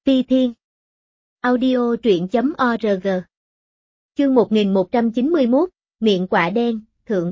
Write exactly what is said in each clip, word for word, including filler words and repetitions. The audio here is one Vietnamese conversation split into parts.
Phi Thiên. Audio truyện chấm org. Chương một nghìn một trăm chín mươi mốt, miệng quạ đen, thượng.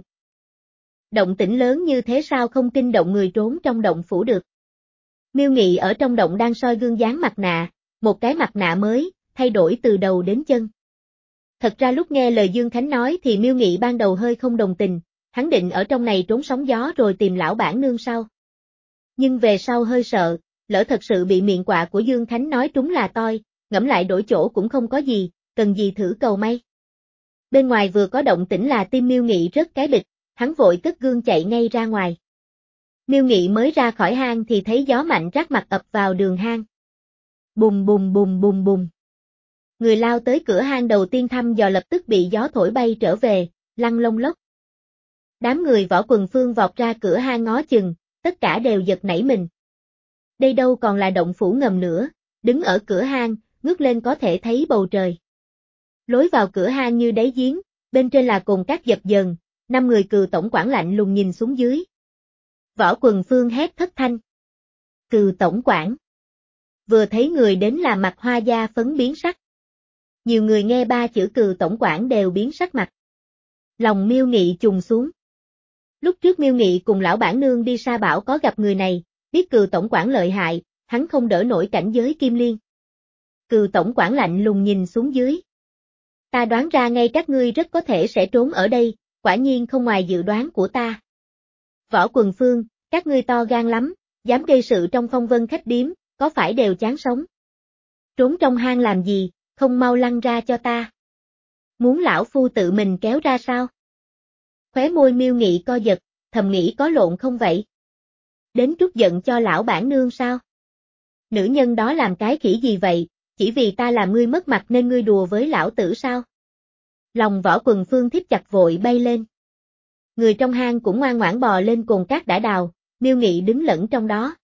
Động tĩnh lớn như thế sao không kinh động người trốn trong động phủ được. Miêu Nghị ở trong động đang soi gương dán mặt nạ, một cái mặt nạ mới, thay đổi từ đầu đến chân. Thật ra lúc nghe lời Dương Khánh nói thì Miêu Nghị ban đầu hơi không đồng tình, hắn định ở trong này trốn sóng gió rồi tìm lão bản nương sau. Nhưng về sau hơi sợ, lỡ thật sự bị miệng quạ của Dương Khánh nói trúng là toi, ngẫm lại đổi chỗ cũng không có gì, cần gì thử cầu may. Bên ngoài vừa có động tĩnh là tim Miêu Nghị rớt cái bịch, hắn vội cất gương chạy ngay ra ngoài. Miêu Nghị mới ra khỏi hang thì thấy gió mạnh rát mặt ập vào đường hang. Bùm bùm bùm bùm bùm. Người lao tới cửa hang đầu tiên thăm dò lập tức bị gió thổi bay trở về, lăn lông lốc. Đám người Võ Quần Phương vọt ra cửa hang ngó chừng, tất cả đều giật nảy mình. Đây đâu còn là động phủ ngầm nữa, đứng ở cửa hang, ngước lên có thể thấy bầu trời. Lối vào cửa hang như đáy giếng, bên trên là cồn cát dập dờn, năm người Cừu tổng quản lạnh lùng nhìn xuống dưới. Võ Quần Phương hét thất thanh. Cừu tổng quản. Vừa thấy người đến là mặt hoa da phấn biến sắc. Nhiều người nghe ba chữ Cừu tổng quản đều biến sắc mặt. Lòng Miêu Nghị trùng xuống. Lúc trước Miêu Nghị cùng lão bản nương đi Sa Bảo có gặp người này, biết Cừu tổng quản lợi hại, hắn không đỡ nổi cảnh giới Kim Liên. Cừu tổng quản lạnh lùng nhìn xuống dưới. Ta đoán ra ngay các ngươi rất có thể sẽ trốn ở đây, quả nhiên không ngoài dự đoán của ta. Võ Quần Phương, các ngươi to gan lắm, dám gây sự trong Phong Vân khách điếm, có phải đều chán sống? Trốn trong hang làm gì, không mau lăn ra cho ta. Muốn lão phu tự mình kéo ra sao? Khóe môi Miêu Nghị co giật, thầm nghĩ có lộn không vậy? Đến trút giận cho lão bản nương sao? Nữ nhân đó làm cái khỉ gì vậy, chỉ vì ta làm ngươi mất mặt nên ngươi đùa với lão tử sao? Lòng Võ Quần Phương thít chặt vội bay lên. Người trong hang cũng ngoan ngoãn bò lên cồn cát đã đào, Miêu Nghị đứng lẫn trong đó.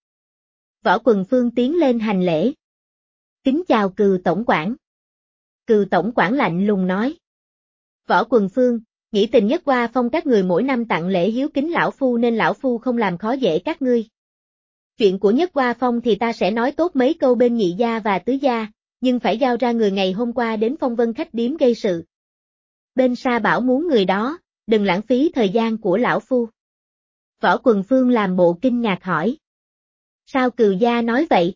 Võ Quần Phương tiến lên hành lễ. Kính chào Cừu tổng quản. Cừu tổng quản lạnh lùng nói. Võ Quần Phương, nghĩ tình Nhất Hoa Phong các người mỗi năm tặng lễ hiếu kính lão phu nên lão phu không làm khó dễ các ngươi. Chuyện của Nhất Hoa Phong thì ta sẽ nói tốt mấy câu bên nhị gia và tứ gia, nhưng phải giao ra người ngày hôm qua đến Phong Vân khách điếm gây sự. Bên Sa Bảo muốn người đó, đừng lãng phí thời gian của lão phu. Võ Quần Phương làm bộ kinh ngạc hỏi. Sao Cừu gia nói vậy?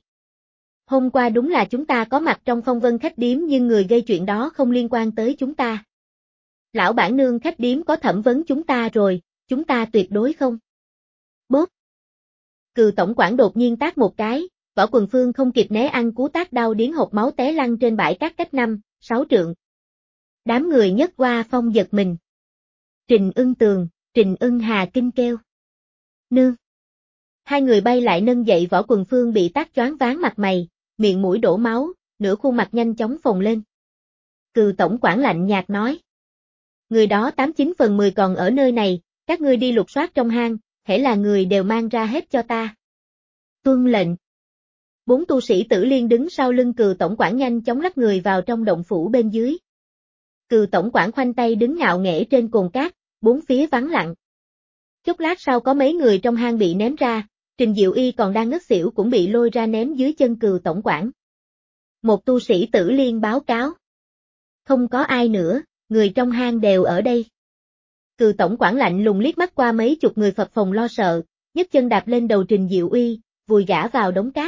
Hôm qua đúng là chúng ta có mặt trong Phong Vân khách điếm nhưng người gây chuyện đó không liên quan tới chúng ta. Lão bản nương khách điếm có thẩm vấn chúng ta rồi, chúng ta tuyệt đối không. Bốp. Cừu tổng quản đột nhiên tát một cái, Võ Quần Phương không kịp né ăn cú tát đau điếng hộc máu té lăn trên bãi cát cách năm, sáu trượng. Đám người Nhất Hoa Phong giật mình. Trình Ưng Tường, Trình Ưng Hà kinh kêu. Nương. Hai người bay lại nâng dậy Võ Quần Phương bị tát choáng váng mặt mày, miệng mũi đổ máu, nửa khuôn mặt nhanh chóng phồng lên. Cừu tổng quản lạnh nhạt nói. Người đó tám chín phần mười còn ở nơi này, các ngươi đi lục soát trong hang, hễ là người đều mang ra hết cho ta. Tuân lệnh. Bốn tu sĩ Tử Liên đứng sau lưng Cừu tổng quản nhanh chóng lắc người vào trong động phủ bên dưới. Cừu tổng quản khoanh tay đứng ngạo nghễ trên cồn cát, bốn phía vắng lặng. Chốc lát sau có mấy người trong hang bị ném ra, Trình Diệu Y còn đang ngất xỉu cũng bị lôi ra ném dưới chân Cừu tổng quản. Một tu sĩ Tử Liên báo cáo. Không có ai nữa, người trong hang đều ở đây. Cừu tổng quản lạnh lùng liếc mắt qua mấy chục người phập phồng lo sợ, nhấc chân đạp lên đầu Trình Diệu Y, vùi gã vào đống cát.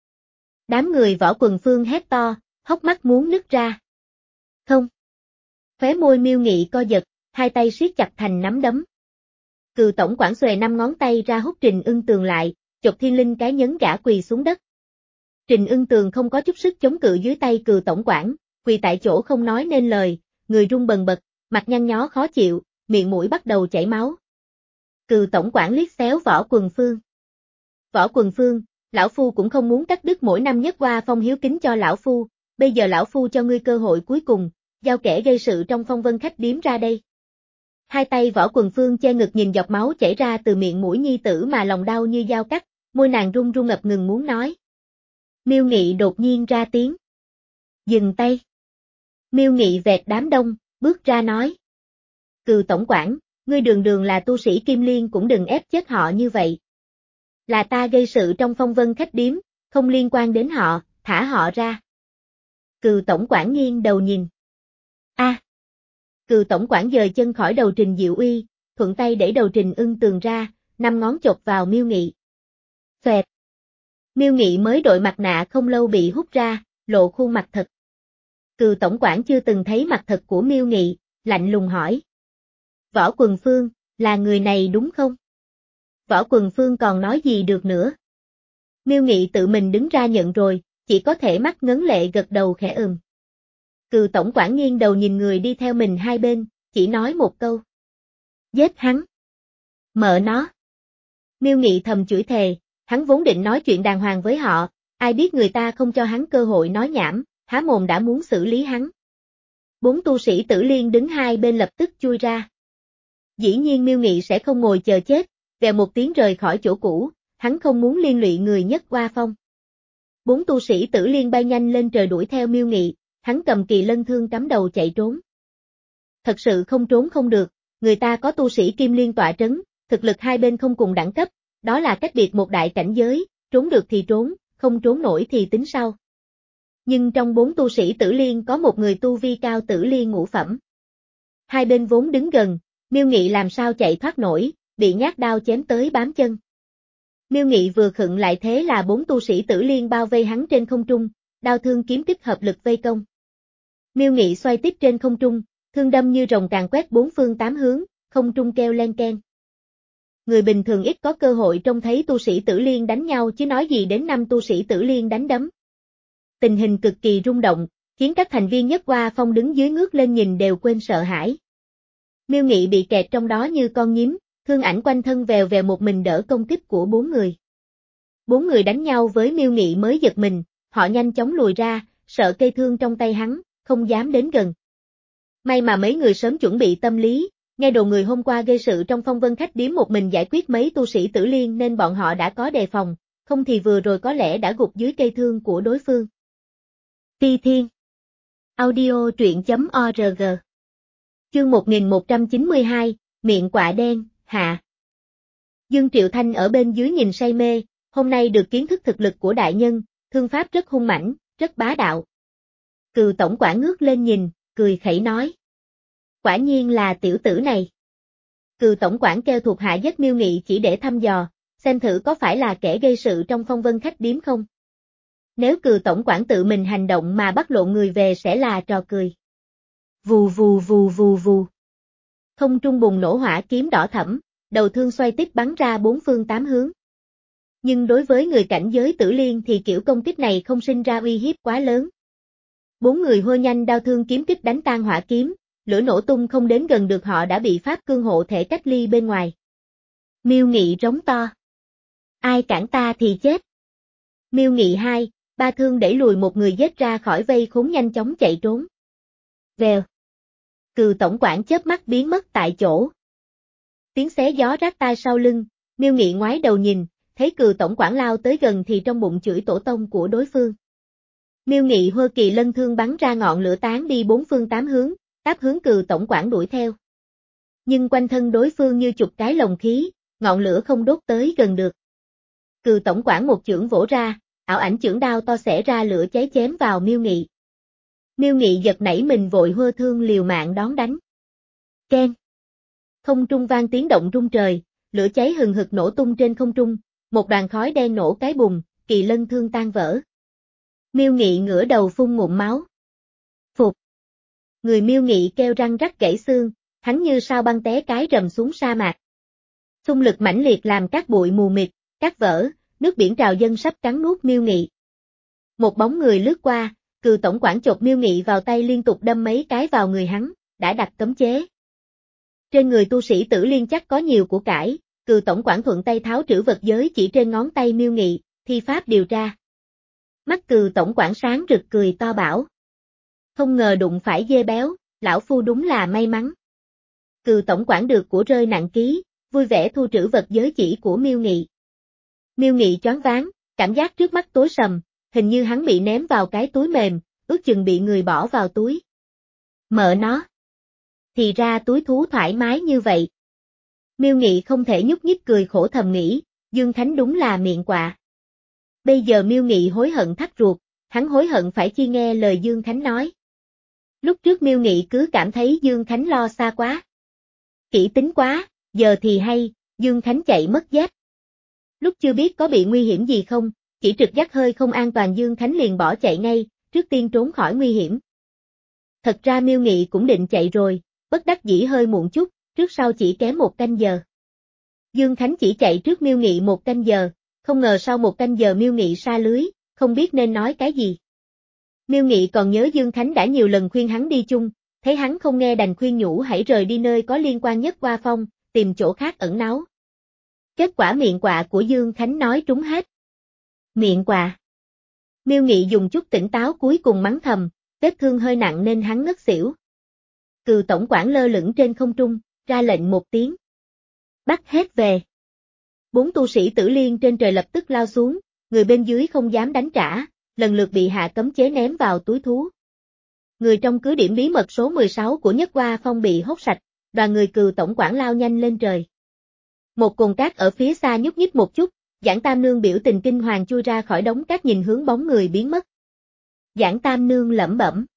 Đám người Võ Quần Phương hét to, hốc mắt muốn nứt ra. Không. Khóe môi Miêu Nghị co giật, hai tay siết chặt thành nắm đấm. Cừu tổng quản xuề năm ngón tay ra hút Trình Ưng Tường lại, chộp thiên linh cái nhấn gã quỳ xuống đất. Trình Ưng Tường không có chút sức chống cự dưới tay Cừu tổng quản, quỳ tại chỗ không nói nên lời, người run bần bật, mặt nhăn nhó khó chịu, miệng mũi bắt đầu chảy máu. Cừu tổng quản liếc xéo Võ Quần Phương. Võ Quần Phương, lão phu cũng không muốn cắt đứt mỗi năm Nhất Hoa Phong hiếu kính cho lão phu, bây giờ lão phu cho ngươi cơ hội cuối cùng, giao kẻ gây sự trong Phong Vân khách điếm ra đây. Hai tay Võ Quần Phương che ngực nhìn giọt máu chảy ra từ miệng mũi nhi tử mà lòng đau như dao cắt, môi nàng run run ngập ngừng muốn nói. Miêu Nghị đột nhiên ra tiếng. Dừng tay. Miêu Nghị vẹt đám đông, bước ra nói. Cừu tổng quản, ngươi đường đường là tu sĩ Kim Liên cũng đừng ép chết họ như vậy. Là ta gây sự trong Phong Vân khách điếm, không liên quan đến họ, thả họ ra. Cừu tổng quản nghiêng đầu nhìn. A. À. Cừu tổng quản dời chân khỏi đầu Trình Diệu Uy, thuận tay đẩy đầu Trình Ưng Tường ra, năm ngón chộp vào Miêu Nghị. Xoẹt. Miêu Nghị mới đội mặt nạ không lâu bị hút ra, lộ khuôn mặt thật. Cừu tổng quản chưa từng thấy mặt thật của Miêu Nghị, lạnh lùng hỏi. Võ Quần Phương, là người này đúng không? Võ Quần Phương còn nói gì được nữa? Miêu Nghị tự mình đứng ra nhận rồi, chỉ có thể mắt ngấn lệ gật đầu khẽ ừm. Cừu tổng quản nghiêng đầu nhìn người đi theo mình hai bên, chỉ nói một câu. Giết hắn. Mợ nó. Miêu Nghị thầm chửi thề, hắn vốn định nói chuyện đàng hoàng với họ, ai biết người ta không cho hắn cơ hội nói nhảm, há mồm đã muốn xử lý hắn. Bốn tu sĩ Tử Liên đứng hai bên lập tức chui ra. Dĩ nhiên Miêu Nghị sẽ không ngồi chờ chết, vèo một tiếng rời khỏi chỗ cũ, hắn không muốn liên lụy người Nhất Hoa Phong. Bốn tu sĩ Tử Liên bay nhanh lên trời đuổi theo Miêu Nghị, hắn cầm kỳ lân thương cắm đầu chạy trốn. Thật sự không trốn không được, người ta có tu sĩ Kim Liên tọa trấn, thực lực hai bên không cùng đẳng cấp, đó là cách biệt một đại cảnh giới, trốn được thì trốn, không trốn nổi thì tính sau. Nhưng trong bốn tu sĩ Tử Liên có một người tu vi cao Tử Liên ngũ phẩm. Hai bên vốn đứng gần, Miêu Nghị làm sao chạy thoát nổi, bị nhát đao chém tới bám chân. Miêu Nghị vừa khựng lại thế là bốn tu sĩ Tử Liên bao vây hắn trên không trung, đao thương kiếm kích hợp lực vây công. Miêu Nghị xoay tiếp trên không trung, thương đâm như rồng càn quét bốn phương tám hướng, không trung kêu len keng. Người bình thường ít có cơ hội trông thấy tu sĩ Tử Liên đánh nhau chứ nói gì đến năm tu sĩ Tử Liên đánh đấm. Tình hình cực kỳ rung động, khiến các thành viên Nhất Hoa Phong đứng dưới ngước lên nhìn đều quên sợ hãi. Miêu Nghị bị kẹt trong đó như con nhím, thương ảnh quanh thân vèo vèo một mình đỡ công kích của bốn người. Bốn người đánh nhau với Miêu Nghị mới giật mình, họ nhanh chóng lùi ra, sợ cây thương trong tay hắn, không dám đến gần. May mà mấy người sớm chuẩn bị tâm lý, nghe đồn người hôm qua gây sự trong Phong Vân Khách điếm một mình giải quyết mấy tu sĩ Tử Liên nên bọn họ đã có đề phòng, không thì vừa rồi có lẽ đã gục dưới cây thương của đối phương. Phi Thiên Audio truyện chấm org Chương một nghìn một trăm chín mươi hai, Miệng Quạ Đen, hạ. Dương Triệu Thanh ở bên dưới nhìn say mê, hôm nay được kiến thức thực lực của đại nhân, thương pháp rất hung mãnh, rất bá đạo. Cừu tổng quản ngước lên nhìn, cười khẩy nói. Quả nhiên là tiểu tử này. Cừu tổng quản kêu thuộc hạ giết Miêu Nghị chỉ để thăm dò, xem thử có phải là kẻ gây sự trong Phong Vân Khách điếm không. Nếu cừu tổng quản tự mình hành động mà bắt lộ người về sẽ là trò cười. Vù vù vù vù vù. Không trung bùng nổ hỏa kiếm đỏ thẫm, đầu thương xoay tiếp bắn ra bốn phương tám hướng. Nhưng đối với người cảnh giới Tử Liên thì kiểu công kích này không sinh ra uy hiếp quá lớn. Bốn người hô nhanh đao thương kiếm kích đánh tan hỏa kiếm, lửa nổ tung không đến gần được họ đã bị pháp cương hộ thể cách ly bên ngoài. Miêu Nghị rống to. Ai cản ta thì chết. Miêu Nghị hai, ba thương đẩy lùi một người giết ra khỏi vây khốn nhanh chóng chạy trốn. Vèo. Cừu tổng quản chớp mắt biến mất tại chỗ. Tiếng xé gió rát tai sau lưng, Miêu Nghị ngoái đầu nhìn, thấy cừu tổng quản lao tới gần thì trong bụng chửi tổ tông của đối phương. Miêu Nghị hơ kỳ lân thương bắn ra ngọn lửa tán đi bốn phương tám hướng, đáp hướng cừu tổng quản đuổi theo. Nhưng quanh thân đối phương như chục cái lồng khí, ngọn lửa không đốt tới gần được. Cừu tổng quản một chưởng vỗ ra, ảo ảnh chưởng đao to xẻ ra lửa cháy chém vào Miêu Nghị. Miêu Nghị giật nảy mình vội hơ thương liều mạng đón đánh. Keng. Không trung vang tiếng động rung trời, lửa cháy hừng hực nổ tung trên không trung, một đoàn khói đen nổ cái bùng, kỳ lân thương tan vỡ. Miêu Nghị ngửa đầu phun ngụm máu. Phục. Người Miêu Nghị kêu răng rắc gãy xương, hắn như sao băng té cái rầm xuống sa mạc. Xung lực mãnh liệt làm các bụi mù mịt, cát vỡ, nước biển trào dâng sắp cắn nuốt Miêu Nghị. Một bóng người lướt qua, cừu tổng quản chộp Miêu Nghị vào tay liên tục đâm mấy cái vào người hắn, đã đặt cấm chế. Trên người tu sĩ Tử Liên chắc có nhiều của cải, cừu tổng quản thuận tay tháo trữ vật giới chỉ trên ngón tay Miêu Nghị, thi pháp điều tra. Mắt cừu tổng quản sáng rực cười to bảo. Không ngờ đụng phải dê béo, lão phu đúng là may mắn. Cừu tổng quản được của rơi nặng ký, vui vẻ thu trữ vật giới chỉ của Miêu Nghị. Miêu Nghị choáng váng, cảm giác trước mắt tối sầm, hình như hắn bị ném vào cái túi mềm, ước chừng bị người bỏ vào túi. Mợ nó. Thì ra túi thú thoải mái như vậy. Miêu Nghị không thể nhúc nhích cười khổ thầm nghĩ, Dương Khánh đúng là miệng quạ. Bây giờ Miêu Nghị hối hận thắt ruột, hắn hối hận phải chi nghe lời Dương Khánh nói. Lúc trước Miêu Nghị cứ cảm thấy Dương Khánh lo xa quá. Kỹ tính quá, giờ thì hay, Dương Khánh chạy mất dép. Lúc chưa biết có bị nguy hiểm gì không, chỉ trực giác hơi không an toàn Dương Khánh liền bỏ chạy ngay, trước tiên trốn khỏi nguy hiểm. Thật ra Miêu Nghị cũng định chạy rồi, bất đắc dĩ hơi muộn chút, trước sau chỉ kém một canh giờ. Dương Khánh chỉ chạy trước Miêu Nghị một canh giờ, không ngờ sau một canh giờ Miêu Nghị sa lưới, không biết nên nói cái gì. Miêu Nghị còn nhớ Dương Khánh đã nhiều lần khuyên hắn đi chung, thấy hắn không nghe đành khuyên nhủ hãy rời đi nơi có liên quan nhất Hoa Phong, tìm chỗ khác ẩn náu. Kết quả miệng quạ của Dương Khánh nói trúng hết. Miệng quạ. Miêu Nghị dùng chút tỉnh táo cuối cùng mắng thầm, vết thương hơi nặng nên hắn ngất xỉu. Cừu tổng quản lơ lửng trên không trung, ra lệnh một tiếng. Bắt hết về. Bốn tu sĩ Tử Liên trên trời lập tức lao xuống, người bên dưới không dám đánh trả, lần lượt bị hạ cấm chế ném vào túi thú. Người trong cứ điểm bí mật số mười sáu của Nhất Hoa Phong bị hốt sạch, đoàn người Cừu tổng quản lao nhanh lên trời. Một cồn cát ở phía xa nhúc nhích một chút, Giảng Tam Nương biểu tình kinh hoàng chui ra khỏi đống cát nhìn hướng bóng người biến mất. Giảng Tam Nương lẩm bẩm.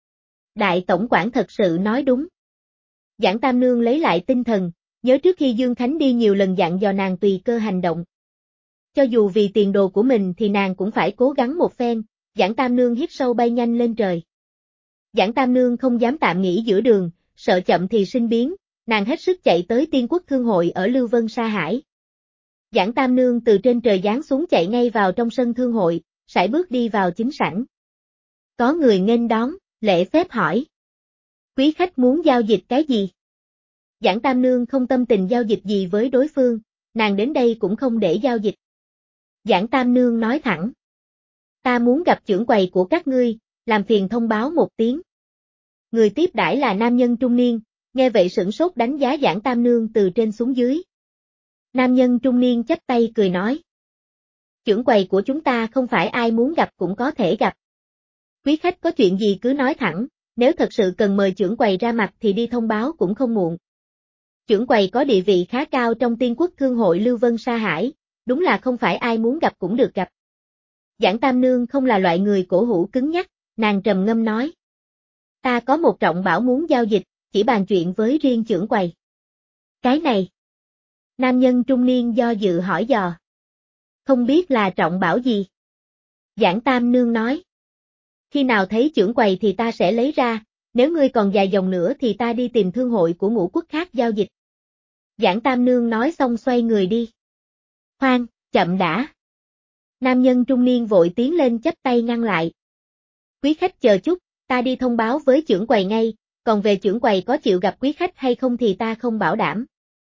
Đại tổng quản thật sự nói đúng. Giảng Tam Nương lấy lại tinh thần, nhớ trước khi Dương Khánh đi nhiều lần dặn dò nàng tùy cơ hành động. Cho dù vì tiền đồ của mình thì nàng cũng phải cố gắng một phen, Giảng Tam Nương hít sâu bay nhanh lên trời. Giảng Tam Nương không dám tạm nghỉ giữa đường, sợ chậm thì sinh biến, nàng hết sức chạy tới Tiên Quốc Thương hội ở Lưu Vân Sa Hải. Giảng Tam Nương từ trên trời giáng xuống chạy ngay vào trong sân thương hội, sải bước đi vào chính sảnh. Có người nghênh đón, lễ phép hỏi. Quý khách muốn giao dịch cái gì? Giảng Tam Nương không tâm tình giao dịch gì với đối phương, nàng đến đây cũng không để giao dịch. Giảng Tam Nương nói thẳng. Ta muốn gặp trưởng quầy của các ngươi, làm phiền thông báo một tiếng. Người tiếp đãi là nam nhân trung niên, nghe vậy sửng sốt đánh giá Giảng Tam Nương từ trên xuống dưới. Nam nhân trung niên chắp tay cười nói. Trưởng quầy của chúng ta không phải ai muốn gặp cũng có thể gặp. Quý khách có chuyện gì cứ nói thẳng, nếu thật sự cần mời trưởng quầy ra mặt thì đi thông báo cũng không muộn. Trưởng quầy có địa vị khá cao trong Tiên Quốc Thương hội Lưu Vân Sa Hải, đúng là không phải ai muốn gặp cũng được gặp. Giảng Tam Nương không là loại người cổ hủ cứng nhắc, nàng trầm ngâm nói. Ta có một trọng bảo muốn giao dịch, chỉ bàn chuyện với riêng trưởng quầy. Cái này. Nam nhân trung niên do dự hỏi dò. Không biết là trọng bảo gì? Giảng Tam Nương nói. Khi nào thấy trưởng quầy thì ta sẽ lấy ra, nếu ngươi còn dài dòng nữa thì ta đi tìm thương hội của ngũ quốc khác giao dịch. Giảng Tam Nương nói xong xoay người đi. Khoan, chậm đã. Nam nhân trung niên vội tiến lên chắp tay ngăn lại. Quý khách chờ chút, ta đi thông báo với trưởng quầy ngay, còn về trưởng quầy có chịu gặp quý khách hay không thì ta không bảo đảm.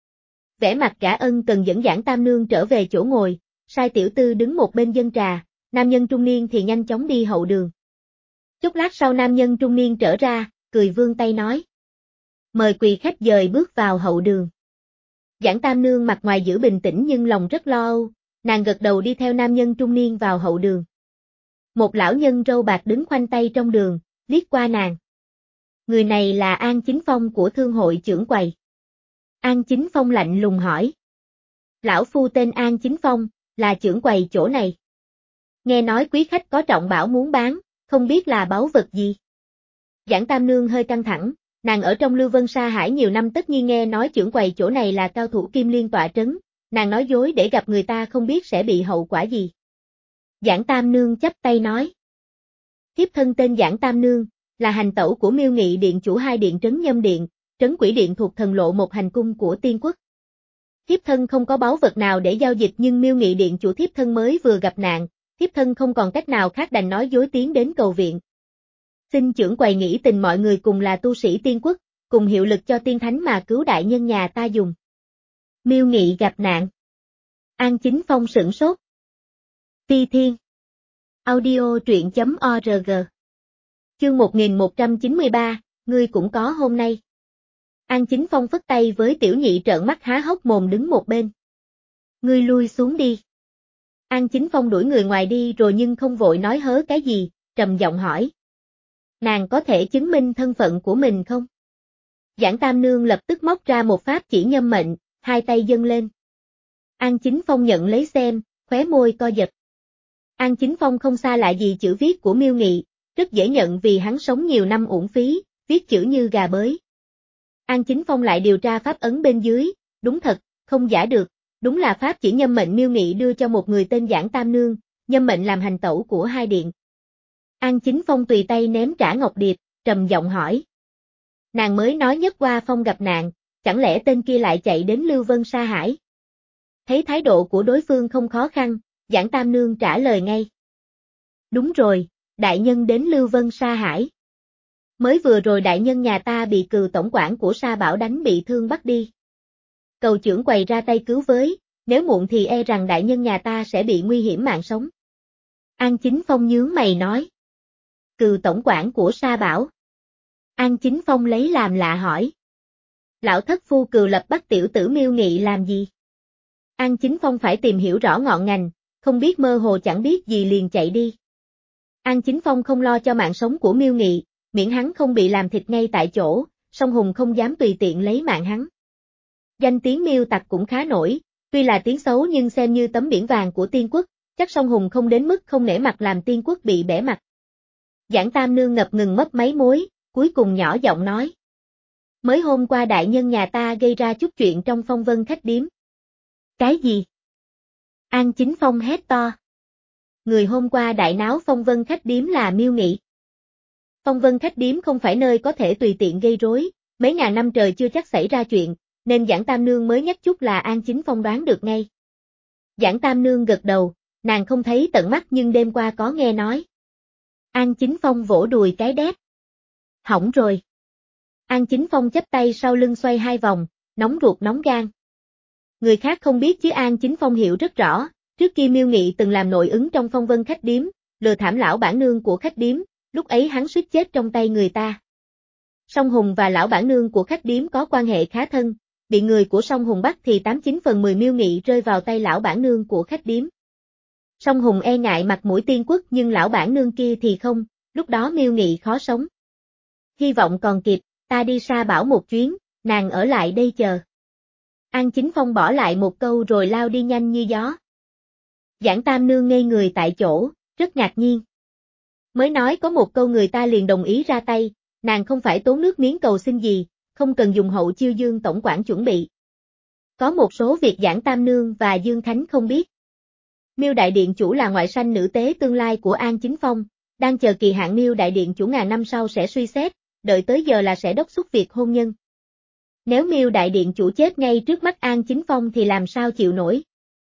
Vẻ mặt Gã Ân cần dẫn Giảng Tam Nương trở về chỗ ngồi, sai tiểu tư đứng một bên dâng trà, nam nhân trung niên thì nhanh chóng đi hậu đường. Chút lát sau nam nhân trung niên trở ra, cười vươn tay nói. Mời quý khách dời bước vào hậu đường. Giảng Tam Nương mặt ngoài giữ bình tĩnh nhưng lòng rất lo âu, nàng gật đầu đi theo nam nhân trung niên vào hậu đường. Một lão nhân râu bạc đứng khoanh tay trong đường, liếc qua nàng. Người này là An Chính Phong của thương hội trưởng quầy. An Chính Phong lạnh lùng hỏi. Lão phu tên An Chính Phong, là trưởng quầy chỗ này. Nghe nói quý khách có trọng bảo muốn bán, không biết là báu vật gì. Giảng Tam Nương hơi căng thẳng, nàng ở trong Lưu Vân Sa Hải nhiều năm tất nhiên nghe nói trưởng quầy chỗ này là cao thủ Kim Liên tọa trấn, nàng nói dối để gặp người ta không biết sẽ bị hậu quả gì. Giảng Tam Nương chắp tay nói. Thiếp thân tên Giảng Tam Nương, là hành tẩu của Miêu Nghị điện chủ hai điện trấn Nhâm Điện, trấn Quỷ Điện thuộc thần lộ một hành cung của Tiên Quốc. Thiếp thân không có báu vật nào để giao dịch nhưng Miêu Nghị điện chủ thiếp thân mới vừa gặp nạn, thiếp thân không còn cách nào khác đành nói dối tiến đến cầu viện. Xin trưởng quầy nghĩ tình mọi người cùng là tu sĩ Tiên Quốc, cùng hiệu lực cho tiên thánh mà cứu đại nhân nhà ta dùng. Miêu Nghị gặp nạn. An Chính Phong sửng sốt. Ti Thiên. Audio truyện chấm org. Chương một nghìn một trăm chín mươi ba, ngươi cũng có hôm nay. An Chính Phong phất tay với tiểu nhị trợn mắt há hốc mồm đứng một bên. Ngươi lui xuống đi. An Chính Phong đuổi người ngoài đi rồi nhưng không vội nói hớ cái gì, trầm giọng hỏi. Nàng có thể chứng minh thân phận của mình không? Giảng Tam Nương lập tức móc ra một pháp chỉ nhâm mệnh, hai tay dâng lên. An Chính Phong nhận lấy xem, khóe môi co giật. An Chính Phong không xa lạ gì chữ viết của Miêu Nghị, rất dễ nhận vì hắn sống nhiều năm uổng phí, viết chữ như gà bới. An Chính Phong lại điều tra pháp ấn bên dưới, đúng thật, không giả được, đúng là pháp chỉ nhâm mệnh Miêu Nghị đưa cho một người tên Giảng Tam Nương, nhâm mệnh làm hành tẩu của hai điện. An Chính Phong tùy tay ném trả Ngọc Điệp, trầm giọng hỏi. Nàng mới nói Nhất Hoa Phong gặp nạn, chẳng lẽ tên kia lại chạy đến Lưu Vân Sa Hải? Thấy thái độ của đối phương không khó khăn, Giảng Tam Nương trả lời ngay. Đúng rồi, đại nhân đến Lưu Vân Sa Hải. Mới vừa rồi đại nhân nhà ta bị Cừu tổng quản của Sa Bảo đánh bị thương bắt đi. Cầu trưởng quầy ra tay cứu với, nếu muộn thì e rằng đại nhân nhà ta sẽ bị nguy hiểm mạng sống. An Chính Phong nhướng mày nói. Cừu tổng quản của Sa Bảo. An Chính Phong lấy làm lạ hỏi. Lão thất phu Cừu lập bắt tiểu tử Miêu Nghị làm gì? An Chính Phong phải tìm hiểu rõ ngọn ngành, không biết mơ hồ chẳng biết gì liền chạy đi. An Chính Phong không lo cho mạng sống của Miêu Nghị, miễn hắn không bị làm thịt ngay tại chỗ, song Hùng không dám tùy tiện lấy mạng hắn. Danh tiếng Miêu tặc cũng khá nổi, tuy là tiếng xấu nhưng xem như tấm biển vàng của Tiên Quốc, chắc song Hùng không đến mức không nể mặt làm Tiên Quốc bị bẻ mặt. Giảng Tam Nương ngập ngừng mấp máy mối, cuối cùng nhỏ giọng nói. Mới hôm qua đại nhân nhà ta gây ra chút chuyện trong Phong Vân khách điếm. Cái gì? An Chính Phong hét to. Người hôm qua đại náo Phong Vân khách điếm là Miêu Nghị. Phong Vân khách điếm không phải nơi có thể tùy tiện gây rối, mấy ngàn năm trời chưa chắc xảy ra chuyện, nên Giảng Tam Nương mới nhắc chút là An Chính Phong đoán được ngay. Giảng Tam Nương gật đầu, nàng không thấy tận mắt nhưng đêm qua có nghe nói. An Chính Phong vỗ đùi cái đét. Hỏng rồi. An Chính Phong chắp tay sau lưng xoay hai vòng, nóng ruột nóng gan. Người khác không biết chứ An Chính Phong hiểu rất rõ, trước kia Miêu Nghị từng làm nội ứng trong Phong Vân khách điếm, lừa thảm lão bản nương của khách điếm, lúc ấy hắn suýt chết trong tay người ta. Song Hùng và lão bản nương của khách điếm có quan hệ khá thân, bị người của Song Hùng bắt thì tám chín phần mười Miêu Nghị rơi vào tay lão bản nương của khách điếm. Song Hùng e ngại mặt mũi Tiên Quốc nhưng lão bản nương kia thì không, lúc đó Miêu Nghị khó sống. Hy vọng còn kịp, ta đi Sa Bảo một chuyến, nàng ở lại đây chờ. An Chính Phong bỏ lại một câu rồi lao đi nhanh như gió. Giảng Tam Nương ngây người tại chỗ, rất ngạc nhiên. Mới nói có một câu người ta liền đồng ý ra tay, nàng không phải tốn nước miếng cầu xin gì, không cần dùng hậu chiêu Dương tổng quản chuẩn bị. Có một số việc Giảng Tam Nương và Dương Khánh không biết. Miêu Đại Điện Chủ là ngoại sanh nữ tế tương lai của An Chính Phong, đang chờ kỳ hạn Miêu Đại Điện Chủ ngàn năm sau sẽ suy xét, đợi tới giờ là sẽ đốc thúc việc hôn nhân. Nếu Miêu Đại Điện Chủ chết ngay trước mắt An Chính Phong thì làm sao chịu nổi?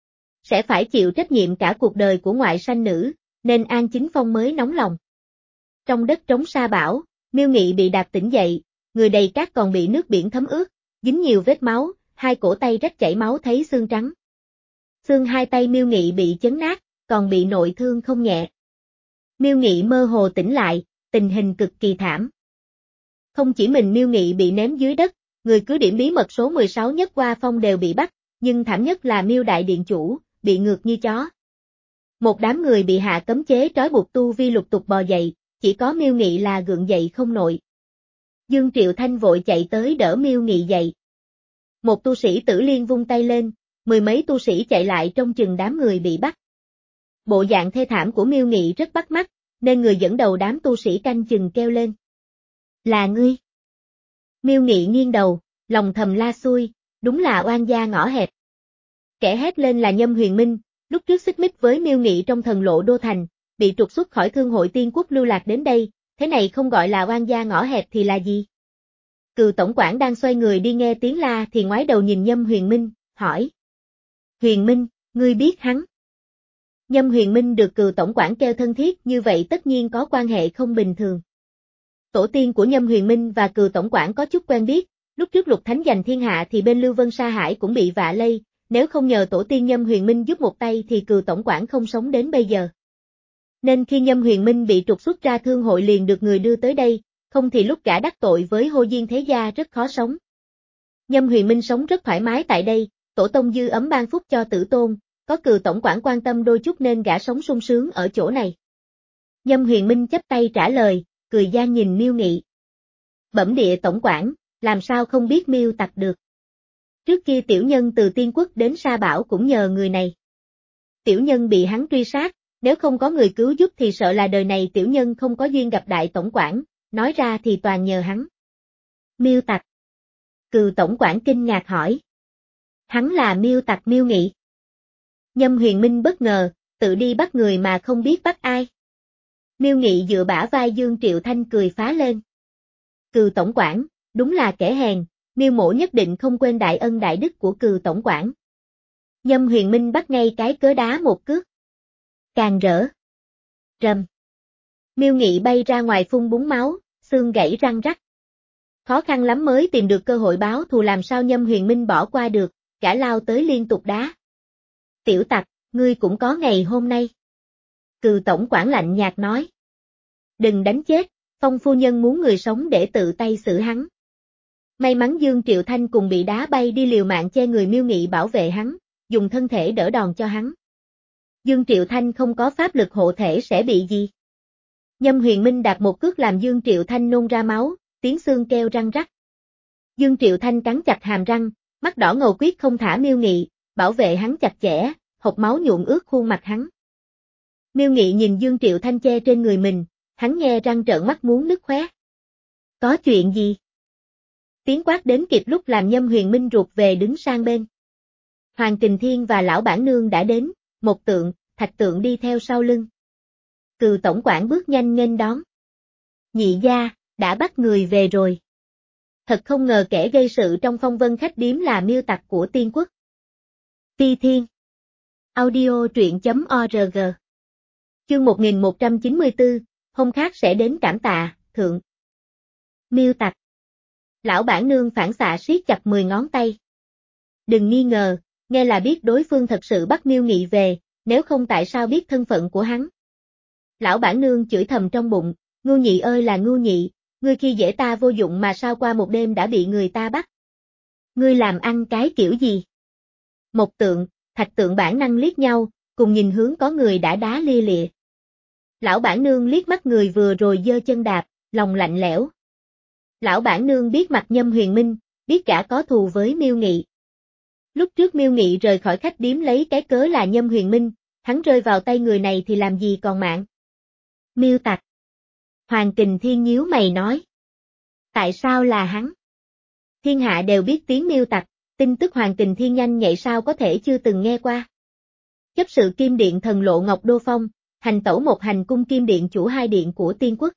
Sẽ phải chịu trách nhiệm cả cuộc đời của ngoại sanh nữ, nên An Chính Phong mới nóng lòng. Trong đất trống Sa Bảo, Miêu Nghị bị đạp tỉnh dậy, người đầy cát còn bị nước biển thấm ướt, dính nhiều vết máu, hai cổ tay rách chảy máu thấy xương trắng. Xương hai tay Miêu Nghị bị chấn nát, còn bị nội thương không nhẹ. Miêu Nghị mơ hồ tỉnh lại, tình hình cực kỳ thảm. Không chỉ mình Miêu Nghị bị ném dưới đất, người cứ điểm bí mật số mười sáu Nhất Hoa Phong đều bị bắt, nhưng thảm nhất là Miêu Đại Điện Chủ, bị ngược như chó. Một đám người bị hạ cấm chế trói buộc tu vi lục tục bò dậy, chỉ có Miêu Nghị là gượng dậy không nổi. Dương Triệu Thanh vội chạy tới đỡ Miêu Nghị dậy. Một tu sĩ Tử Liên vung tay lên, mười mấy tu sĩ chạy lại trông chừng đám người bị bắt. Bộ dạng thê thảm của Miêu Nghị rất bắt mắt, nên người dẫn đầu đám tu sĩ canh chừng kêu lên. Là ngươi. Miêu Nghị nghiêng đầu, lòng thầm la xui, đúng là oan gia ngõ hẹp. Kẻ hét lên là Nhâm Huyền Minh, lúc trước xích mích với Miêu Nghị trong thần lộ đô thành, bị trục xuất khỏi Thương hội Tiên Quốc lưu lạc đến đây, thế này không gọi là oan gia ngõ hẹp thì là gì? Cừu tổng quản đang xoay người đi nghe tiếng la thì ngoái đầu nhìn Nhâm Huyền Minh, hỏi. Huyền Minh, ngươi biết hắn? Nhâm Huyền Minh được Cừu tổng quản kêu thân thiết như vậy tất nhiên có quan hệ không bình thường. Tổ tiên của Nhâm Huyền Minh và Cừu tổng quản có chút quen biết, lúc trước Lục Thánh giành thiên hạ thì bên Lưu Vân Sa Hải cũng bị vạ lây, nếu không nhờ tổ tiên Nhâm Huyền Minh giúp một tay thì Cừu tổng quản không sống đến bây giờ. Nên khi Nhâm Huyền Minh bị trục xuất ra thương hội liền được người đưa tới đây, không thì lúc gã đắc tội với Hô Diên thế gia rất khó sống. Nhâm Huyền Minh sống rất thoải mái tại đây, tổ tông dư ấm ban phúc cho tử tôn, có Cừu tổng quản quan tâm đôi chút nên gã sống sung sướng ở chỗ này. Nhâm Huyền Minh chắp tay trả lời, cười gian nhìn Miêu Nghị. Bẩm địa tổng quản, làm sao không biết Miêu tặc được. Trước kia tiểu nhân từ Tiên Quốc đến Sa Bảo cũng nhờ người này. Tiểu nhân bị hắn truy sát, Nếu không có người cứu giúp thì sợ là đời này tiểu nhân không có duyên gặp đại tổng quản, nói ra thì toàn nhờ hắn. Miêu Tặc. Cừu tổng quản kinh ngạc hỏi. Hắn là Miêu Tặc Miêu Nghị. Nhâm Huyền Minh bất ngờ, tự đi bắt người mà không biết bắt ai. Miêu Nghị dựa bả vai Dương Triệu Thanh cười phá lên. Cừu tổng quản, đúng là kẻ hèn, Miêu mỗ nhất định không quên đại ân đại đức của Cừu tổng quản. Nhâm Huyền Minh bắt ngay cái cớ đá một cước. Càng rỡ. Rầm. Miêu Nghị bay ra ngoài phun búng máu, xương gãy răng rắc. Khó khăn lắm mới tìm được cơ hội báo thù, làm sao Nhâm Huyền Minh bỏ qua được, gã lao tới liên tục đá. Tiểu tặc, ngươi cũng có ngày hôm nay. Cừu tổng quản lạnh nhạt nói. Đừng đánh chết, Phong phu nhân muốn người sống để tự tay xử hắn. May mắn Dương Triệu Thanh cùng bị đá bay đi liều mạng che người Miêu Nghị bảo vệ hắn, dùng thân thể đỡ đòn cho hắn. Dương Triệu Thanh không có pháp lực hộ thể sẽ bị gì. Nhâm Huyền Minh đạp một cước làm Dương Triệu Thanh nôn ra máu, tiếng xương kêu răng rắc. Dương Triệu Thanh cắn chặt hàm răng, mắt đỏ ngầu quyết không thả Miêu Nghị, bảo vệ hắn chặt chẽ, hộc máu nhuộm ướt khuôn mặt hắn. Miêu Nghị nhìn Dương Triệu Thanh che trên người mình, hắn nghe răng trợn mắt muốn nứt khóe. Có chuyện gì? Tiếng quát đến kịp lúc làm Nhâm Huyền Minh ruột về đứng sang bên. Hoàng Kình Thiên và lão bản nương đã đến, một tượng, thạch tượng đi theo sau lưng. Cừu tổng quản bước nhanh nghênh đón. Nhị gia, đã bắt người về rồi. Thật không ngờ kẻ gây sự trong phong vân khách điếm là Miêu Tặc của Tiên Quốc. Ti Thiên. Audio truyện chấm org. Chương một nghìn một trăm chín mươi tư, hôm khác sẽ đến cảm tạ, thượng. Miêu Tặc. Lão bản nương phản xạ siết chặt mười ngón tay. Đừng nghi ngờ, nghe là biết đối phương thật sự bắt Miêu Nghị về, nếu không tại sao biết thân phận của hắn. Lão bản nương chửi thầm trong bụng, Ngưu Nhị ơi là Ngưu Nhị, ngươi khi dễ ta vô dụng mà sao qua một đêm đã bị người ta bắt. Ngươi làm ăn cái kiểu gì? Một tượng, thạch tượng bản năng liếc nhau, cùng nhìn hướng có người đã đá lia lịa. Lão bản nương liếc mắt người vừa rồi giơ chân đạp, lòng lạnh lẽo. Lão bản nương biết mặt Nhâm Huyền Minh, biết gã có thù với Miêu Nghị. Lúc trước Miêu Nghị rời khỏi khách điếm lấy cái cớ là Nhâm Huyền Minh, hắn rơi vào tay người này thì làm gì còn mạng. Miêu Tặc. Hoàng Kình Thiên nhíu mày nói. Tại sao là hắn? Thiên hạ đều biết tiếng Miêu Tặc, tin tức Hoàng Kình Thiên nhanh nhạy sao có thể chưa từng nghe qua. Chấp sự Kim Điện Thần Lộ Ngọc Đô Phong, hành tẩu một hành cung Kim Điện chủ hai điện của Tiên Quốc.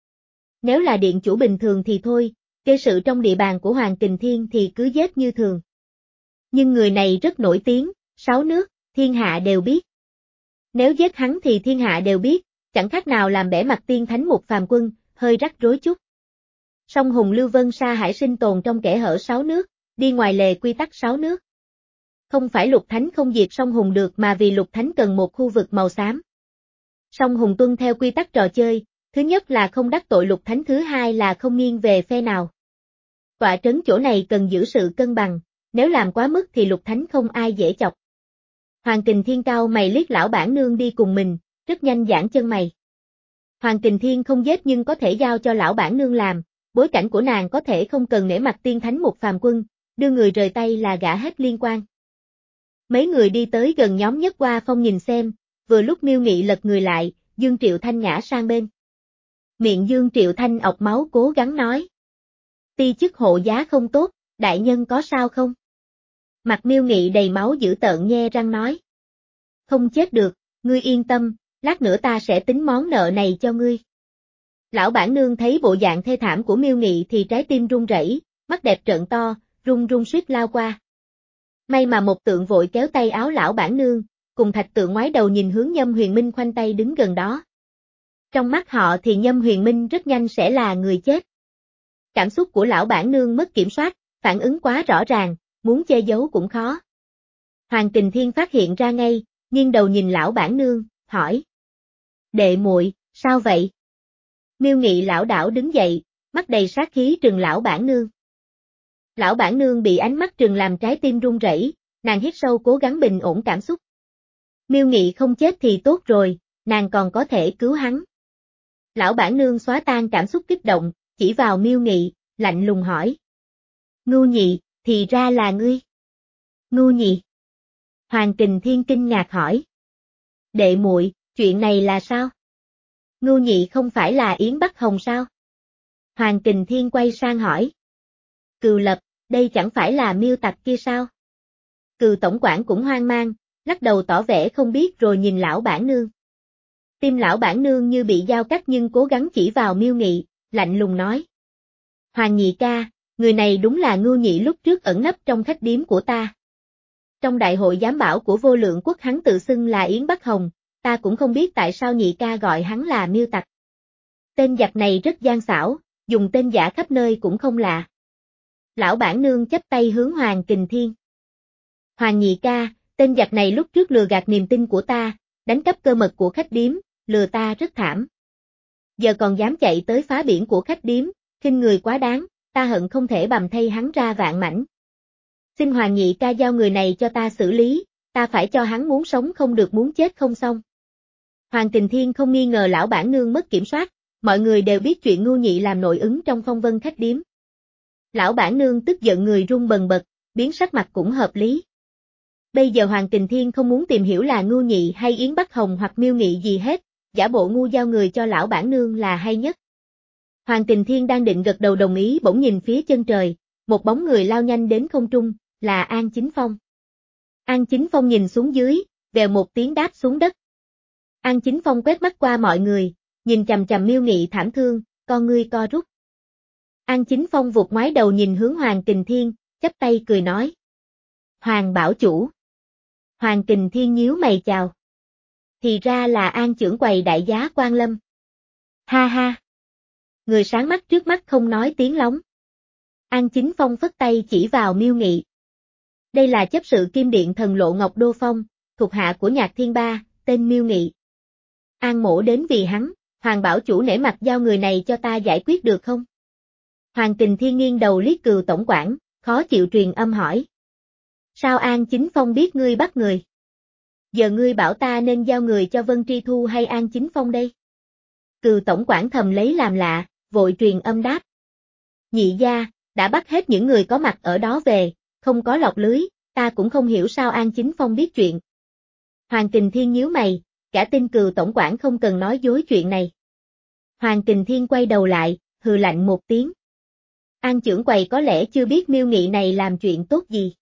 Nếu là điện chủ bình thường thì thôi, gây sự trong địa bàn của Hoàng Kình Thiên thì cứ giết như thường. Nhưng người này rất nổi tiếng, sáu nước, thiên hạ đều biết. Nếu giết hắn thì thiên hạ đều biết, chẳng khác nào làm bẻ mặt tiên thánh một phàm quân, hơi rắc rối chút. Song Hùng Lưu Vân Sa Hải sinh tồn trong kẽ hở sáu nước, đi ngoài lề quy tắc sáu nước. Không phải Lục Thánh không diệt Song Hùng được mà vì Lục Thánh cần một khu vực màu xám. Song Hùng tuân theo quy tắc trò chơi, thứ nhất là không đắc tội Lục Thánh, thứ hai là không nghiêng về phe nào. Tọa trấn chỗ này cần giữ sự cân bằng, nếu làm quá mức thì Lục Thánh không ai dễ chọc. Hoàng Kình Thiên cao mày liếc lão bản nương đi cùng mình, rất nhanh giãn chân mày. Hoàng Kình Thiên không giết nhưng có thể giao cho lão bản nương làm, bối cảnh của nàng có thể không cần nể mặt tiên thánh một phàm quân, đưa người rời tay là gã hết liên quan. Mấy người đi tới gần nhóm Nhất Qua Phong nhìn xem, vừa lúc Miêu Nghị lật người lại, Dương Triệu Thanh ngã sang bên. Miệng Dương Triệu Thanh ọc máu cố gắng nói. Ti chức hộ giá không tốt, đại nhân có sao không? Mặt Miêu Nghị đầy máu dữ tợn nhe răng nói. Không chết được, ngươi yên tâm, lát nữa ta sẽ tính món nợ này cho ngươi. Lão bản nương thấy bộ dạng thê thảm của Miêu Nghị thì trái tim run rẩy, mắt đẹp trợn to, run run suýt lao qua. May mà một tượng vội kéo tay áo lão bản nương, cùng thạch tượng ngoái đầu nhìn hướng Nhâm Huyền Minh khoanh tay đứng gần đó. Trong mắt họ thì Nhâm Huyền Minh rất nhanh sẽ là người chết. Cảm xúc của lão bản nương mất kiểm soát, phản ứng quá rõ ràng, muốn che giấu cũng khó. Hoàng Kình Thiên phát hiện ra ngay, nghiêng đầu nhìn lão bản nương, hỏi. Đệ muội, sao vậy? Miêu Nghị lão đảo đứng dậy, mắt đầy sát khí trừng lão bản nương. Lão bản nương bị ánh mắt trừng làm trái tim run rẩy, nàng hít sâu cố gắng bình ổn cảm xúc. Miêu Nghị không chết thì tốt rồi, nàng còn có thể cứu hắn. Lão bản nương xóa tan cảm xúc kích động, chỉ vào Miêu Nghị, lạnh lùng hỏi. Ngưu Nhị, thì ra là ngươi. Ngưu Nhị. Hoàng Kình Thiên kinh ngạc hỏi. Đệ muội, chuyện Chuyện này là sao? Ngưu Nhị không phải là Yến Bắc Hồng sao? Hoàng Kình Thiên quay sang hỏi. Cừu Lập, đây chẳng phải là Miêu Tặc kia sao? Cừu tổng quản cũng hoang mang, lắc đầu tỏ vẻ không biết rồi nhìn lão bản nương. Tim lão bản nương như bị dao cắt nhưng cố gắng chỉ vào Miêu Nghị, lạnh lùng nói. Hoàng nhị ca, người này đúng là Ngưu Nhị lúc trước ẩn nấp trong khách điếm của ta. Trong đại hội giám bảo của vô lượng quốc hắn tự xưng là Yến Bắc Hồng, ta cũng không biết tại sao nhị ca gọi hắn là Miêu Tặc. Tên giặc này rất gian xảo, dùng tên giả khắp nơi cũng không lạ. Lão bản nương chắp tay hướng Hoàng Kình Thiên. Hoàng nhị ca, tên giặc này lúc trước lừa gạt niềm tin của ta, đánh cắp cơ mật của khách điếm, lừa ta rất thảm. Giờ còn dám chạy tới phá biển của khách điếm, khinh người quá đáng, ta hận không thể bầm thây hắn ra vạn mảnh. Xin Hoàng nhị ca giao người này cho ta xử lý, ta phải cho hắn muốn sống không được muốn chết không xong. Hoàng Kình Thiên không nghi ngờ lão bản nương mất kiểm soát, mọi người đều biết chuyện Ngưu Nhị làm nội ứng trong phong vân khách điếm. Lão bản nương tức giận người run bần bật, biến sắc mặt cũng hợp lý. Bây giờ Hoàng Kình Thiên không muốn tìm hiểu là Ngưu Nhị hay Yến Bắc Hồng hoặc Miêu Nghị gì hết, giả bộ ngu giao người cho lão bản nương là hay nhất. Hoàng Kình Thiên đang định gật đầu đồng ý bỗng nhìn phía chân trời, một bóng người lao nhanh đến không trung, là An Chính Phong. An Chính Phong nhìn xuống dưới, vèo một tiếng đáp xuống đất. An Chính Phong quét mắt qua mọi người, nhìn chằm chằm Miêu Nghị thảm thương, con ngươi co rút. An Chính Phong vụt ngoái đầu nhìn hướng Hoàng Kình Thiên, chắp tay cười nói. Hoàng bảo chủ. Hoàng Kình Thiên nhíu mày chào. Thì ra là An trưởng quầy đại giá Quan Lâm. Ha ha. Người sáng mắt trước mắt không nói tiếng lóng. An Chính Phong phất tay chỉ vào Miêu Nghị. Đây là chấp sự Kim Điện Thần Lộ Ngọc Đô Phong, thuộc hạ của Nhạc Thiên Ba, tên Miêu Nghị. An mỗ đến vì hắn, Hoàng bảo chủ nể mặt giao người này cho ta giải quyết được không? Hoàng Kình Thiên nghiêng đầu liếc Cừu tổng quản, khó chịu truyền âm hỏi. Sao An Chính Phong biết ngươi bắt người? Giờ ngươi bảo ta nên giao người cho Vân Tri Thu hay An Chính Phong đây? Cừu tổng quản thầm lấy làm lạ, vội truyền âm đáp. Nhị gia, đã bắt hết những người có mặt ở đó về, không có lọc lưới, ta cũng không hiểu sao An Chính Phong biết chuyện. Hoàng Kình Thiên nhíu mày, cả tin Cừu tổng quản không cần nói dối chuyện này. Hoàng Kình Thiên quay đầu lại, hừ lạnh một tiếng. An trưởng quầy có lẽ chưa biết Miêu Nghị này làm chuyện tốt gì.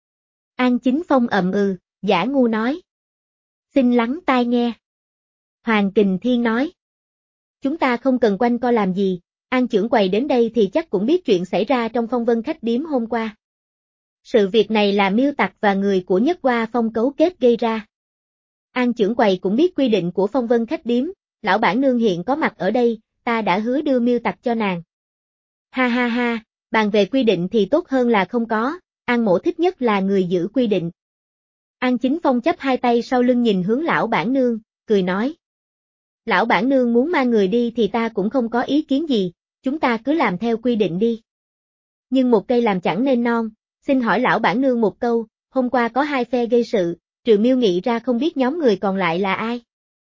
An Chính Phong ậm ừ, giả ngu nói. Xin lắng tai nghe. Hoàng Kình Thiên nói. Chúng ta không cần quanh co làm gì, An trưởng quầy đến đây thì chắc cũng biết chuyện xảy ra trong phong vân khách điếm hôm qua. Sự việc này là Miêu Tặc và người của Nhất Hoa Phong cấu kết gây ra. An trưởng quầy cũng biết quy định của phong vân khách điếm, lão bản nương hiện có mặt ở đây, ta đã hứa đưa Miêu Tặc cho nàng. Ha ha ha, bàn về quy định thì tốt hơn là không có, An mỗ thích nhất là người giữ quy định. An Chính Phong chắp hai tay sau lưng nhìn hướng lão bản nương, cười nói. Lão bản nương muốn mang người đi thì ta cũng không có ý kiến gì, chúng ta cứ làm theo quy định đi. Nhưng một cây làm chẳng nên non, xin hỏi lão bản nương một câu, hôm qua có hai phe gây sự, trừ Miêu Nghị ra không biết nhóm người còn lại là ai.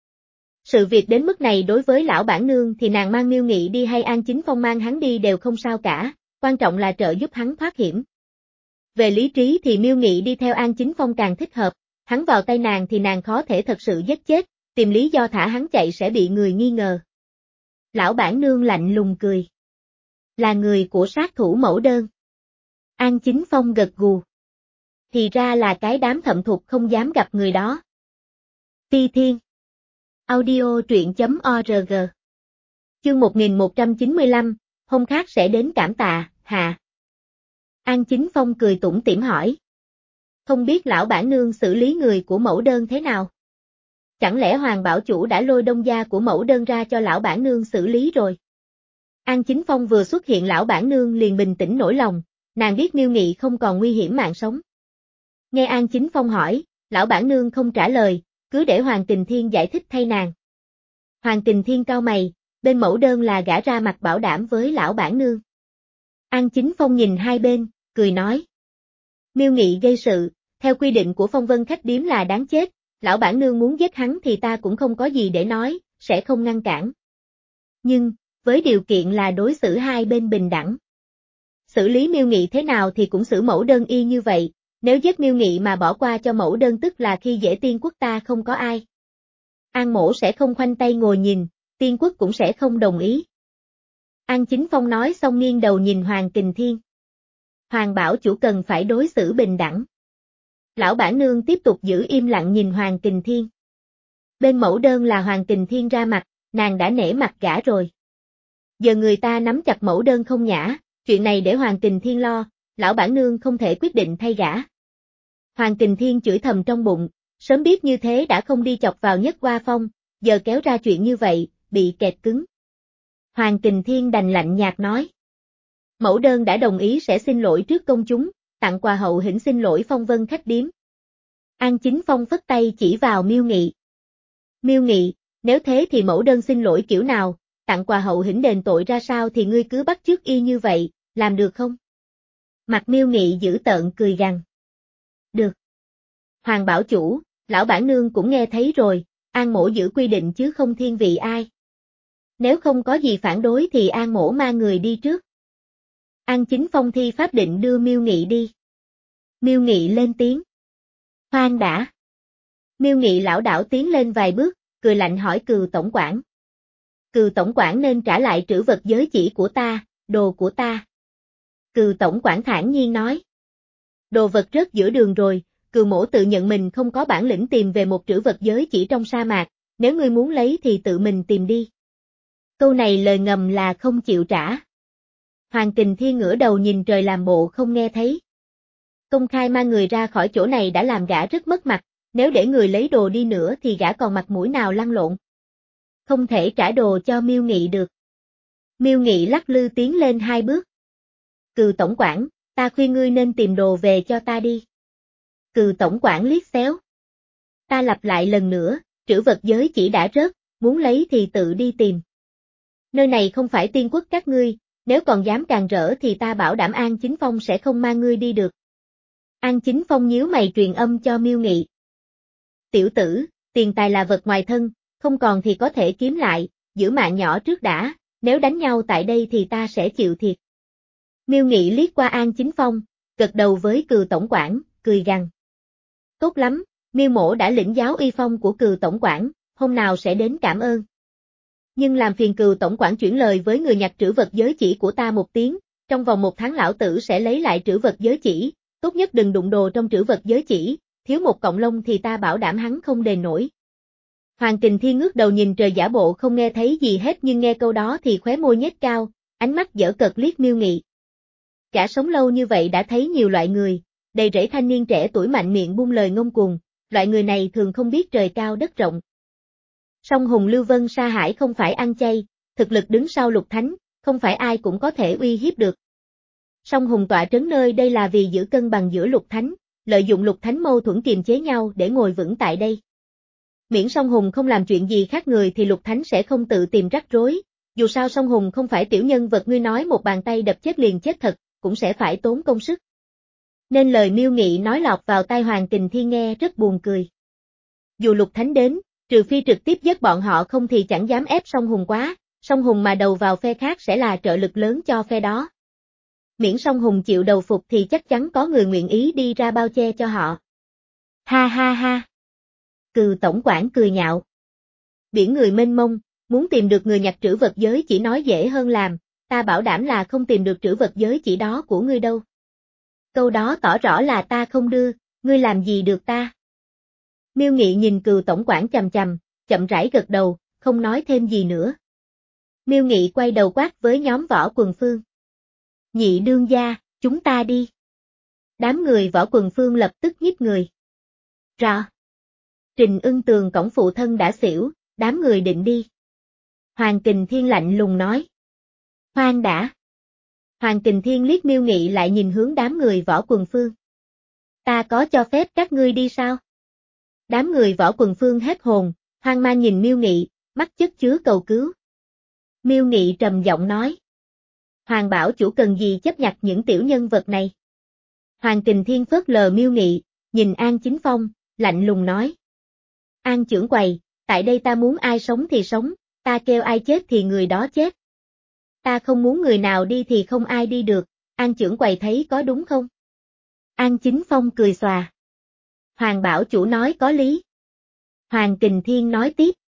Sự việc đến mức này đối với lão bản nương thì nàng mang Miêu Nghị đi hay An Chính Phong mang hắn đi đều không sao cả, quan trọng là trợ giúp hắn thoát hiểm. Về lý trí thì Miêu Nghị đi theo An Chính Phong càng thích hợp, hắn vào tay nàng thì nàng khó thể thật sự giết chết, tìm lý do thả hắn chạy sẽ bị người nghi ngờ. Lão bản nương lạnh lùng cười. Là người của sát thủ mẫu đơn. An Chính Phong gật gù. Thì ra là cái đám thậm thục không dám gặp người đó. Ti Thiên. Audio truyện chấm org. Chương một nghìn một trăm chín mươi lăm, hôm khác sẽ đến cảm tạ, hạ. An Chính Phong cười tủm tỉm hỏi. Không biết lão bản nương xử lý người của mẫu đơn thế nào? Chẳng lẽ Hoàng bảo chủ đã lôi đông gia của mẫu đơn ra cho lão bản nương xử lý rồi? An Chính Phong vừa xuất hiện lão bản nương liền bình tĩnh nổi lòng, nàng biết Miêu Nghị không còn nguy hiểm mạng sống. Nghe An Chính Phong hỏi, lão bản nương không trả lời, cứ để Hoàng Kình Thiên giải thích thay nàng. Hoàng Kình Thiên cau mày, bên mẫu đơn là gã ra mặt bảo đảm với lão bản nương. An Chính Phong nhìn hai bên, cười nói. Miêu Nghị gây sự, theo quy định của phong vân khách điếm là đáng chết, lão bản nương muốn giết hắn thì ta cũng không có gì để nói, sẽ không ngăn cản. Nhưng, với điều kiện là đối xử hai bên bình đẳng. Xử lý Miêu Nghị thế nào thì cũng xử mẫu đơn y như vậy, nếu giết Miêu Nghị mà bỏ qua cho mẫu đơn tức là khi dễ tiên quốc ta không có ai. An Mỗ sẽ không khoanh tay ngồi nhìn, Tiên Quốc cũng sẽ không đồng ý. An Chính Phong nói xong nghiêng đầu nhìn Hoàng Kình Thiên. Hoàng bảo chủ cần phải đối xử bình đẳng. Lão bản nương tiếp tục giữ im lặng nhìn Hoàng Kình Thiên. Bên mẫu đơn là Hoàng Kình Thiên ra mặt, nàng đã nể mặt gã rồi. Giờ người ta nắm chặt mẫu đơn không nhã, chuyện này để Hoàng Kình Thiên lo, lão bản nương không thể quyết định thay gã. Hoàng Kình Thiên chửi thầm trong bụng, sớm biết như thế đã không đi chọc vào Nhất Hoa Phong, giờ kéo ra chuyện như vậy, bị kẹt cứng. Hoàng Kình Thiên đành lạnh nhạt nói. Mẫu đơn đã đồng ý sẽ xin lỗi trước công chúng, tặng quà hậu hĩnh xin lỗi phong vân khách điếm. An Chính Phong phất tay chỉ vào Miêu Nghị. Miêu Nghị, nếu thế thì mẫu đơn xin lỗi kiểu nào, tặng quà hậu hĩnh đền tội ra sao thì ngươi cứ bắt chước y như vậy, làm được không? Mặt Miêu Nghị giữ tợn cười gằn. Được. Hoàng bảo chủ, lão bản nương cũng nghe thấy rồi, An Mỗ giữ quy định chứ không thiên vị ai. Nếu không có gì phản đối thì An Mỗ mang người đi trước. An Chính Phong thi pháp định đưa Miêu Nghị đi. Miêu Nghị lên tiếng. Khoan đã. Miêu Nghị lão đảo tiến lên vài bước, cười lạnh hỏi Cừu tổng quản. Cừu tổng quản nên trả lại trữ vật giới chỉ của ta, đồ của ta. Cừu tổng quản thản nhiên nói. Đồ vật rớt giữa đường rồi, Cừu mỗ tự nhận mình không có bản lĩnh tìm về một trữ vật giới chỉ trong sa mạc, nếu ngươi muốn lấy thì tự mình tìm đi. Câu này lời ngầm là không chịu trả. Hoàng Kình Thiên ngửa đầu nhìn trời làm bộ không nghe thấy. Công khai mang người ra khỏi chỗ này đã làm gã rất mất mặt, nếu để người lấy đồ đi nữa thì gã còn mặt mũi nào lăn lộn. Không thể trả đồ cho Miêu Nghị được. Miêu Nghị lắc lư tiến lên hai bước. Cừu tổng quản, ta khuyên ngươi nên tìm đồ về cho ta đi. Cừu tổng quản liếc xéo. Ta lặp lại lần nữa, trữ vật giới chỉ đã rớt, muốn lấy thì tự đi tìm. Nơi này không phải Tiên Quốc các ngươi, nếu còn dám càn rỡ thì ta bảo đảm An Chính Phong sẽ không mang ngươi đi được. An Chính Phong nhíu mày truyền âm cho Miêu Nghị. Tiểu tử, tiền tài là vật ngoài thân, không còn thì có thể kiếm lại, giữ mạng nhỏ trước đã, nếu đánh nhau tại đây thì ta sẽ chịu thiệt. Miêu Nghị liếc qua An Chính Phong, gật đầu với Cừu tổng quản, cười gằn. Tốt lắm, Miêu mỗ đã lĩnh giáo uy phong của Cừu tổng quản, hôm nào sẽ đến cảm ơn. Nhưng làm phiền Cừu tổng quản chuyển lời với người nhặt trữ vật giới chỉ của ta một tiếng, trong vòng một tháng lão tử sẽ lấy lại trữ vật giới chỉ, tốt nhất đừng đụng đồ trong trữ vật giới chỉ, thiếu một cọng lông thì ta bảo đảm hắn không đền nổi. Hoàng Kình Thiên ngước đầu nhìn trời giả bộ không nghe thấy gì hết nhưng nghe câu đó thì khóe môi nhếch cao, ánh mắt giở cợt liếc Miêu Nghị. Gã sống lâu như vậy đã thấy nhiều loại người, đầy rẫy thanh niên trẻ tuổi mạnh miệng buông lời ngông cuồng, loại người này thường không biết trời cao đất rộng. Song Hùng Lưu Vân Sa Hải không phải ăn chay, thực lực đứng sau Lục Thánh, không phải ai cũng có thể uy hiếp được. Song Hùng tọa trấn nơi đây là vì giữ cân bằng giữa Lục Thánh, lợi dụng Lục Thánh mâu thuẫn kiềm chế nhau để ngồi vững tại đây. Miễn Song Hùng không làm chuyện gì khác người thì Lục Thánh sẽ không tự tìm rắc rối, dù sao Song Hùng không phải tiểu nhân vật ngươi nói một bàn tay đập chết liền chết thật, cũng sẽ phải tốn công sức. Nên lời Miêu Nghị nói lọt vào tai Hoàng Kình Thiên nghe rất buồn cười. Dù Lục Thánh đến, trừ phi trực tiếp giết bọn họ không thì chẳng dám ép Song Hùng quá, Song Hùng mà đầu vào phe khác sẽ là trợ lực lớn cho phe đó. Miễn Song Hùng chịu đầu phục thì chắc chắn có người nguyện ý đi ra bao che cho họ. Ha ha ha. Cừu tổng quản cười nhạo. Biển người mênh mông, muốn tìm được người nhặt trữ vật giới chỉ nói dễ hơn làm, ta bảo đảm là không tìm được trữ vật giới chỉ đó của ngươi đâu. Câu đó tỏ rõ là ta không đưa, ngươi làm gì được ta. Miêu Nghị nhìn Cừu tổng quản chằm chằm, chậm rãi gật đầu, không nói thêm gì nữa. Miêu Nghị quay đầu quát với nhóm Võ Quần Phương. Nhị đương gia, chúng ta đi. Đám người Võ Quần Phương lập tức nhích người. Rõ. Trình Ưng Tường cổng phụ thân đã xỉu, đám người định đi. Hoàng Kình Thiên lạnh lùng nói. Khoan đã. Hoàng Kình Thiên liếc Miêu Nghị lại nhìn hướng đám người Võ Quần Phương. Ta có cho phép các ngươi đi sao? Đám người Võ Quần Phương hết hồn, hoang mang nhìn Miêu Nghị, mắt chất chứa cầu cứu. Miêu Nghị trầm giọng nói. Hoàng bảo chủ cần gì chấp nhặt những tiểu nhân vật này? Hoàng Kình Thiên phớt lờ Miêu Nghị, nhìn An Chính Phong, lạnh lùng nói. An trưởng quầy, tại đây ta muốn ai sống thì sống, ta kêu ai chết thì người đó chết. Ta không muốn người nào đi thì không ai đi được, An trưởng quầy thấy có đúng không? An Chính Phong cười xòa. Hoàng bảo chủ nói có lý. Hoàng Kình Thiên nói tiếp.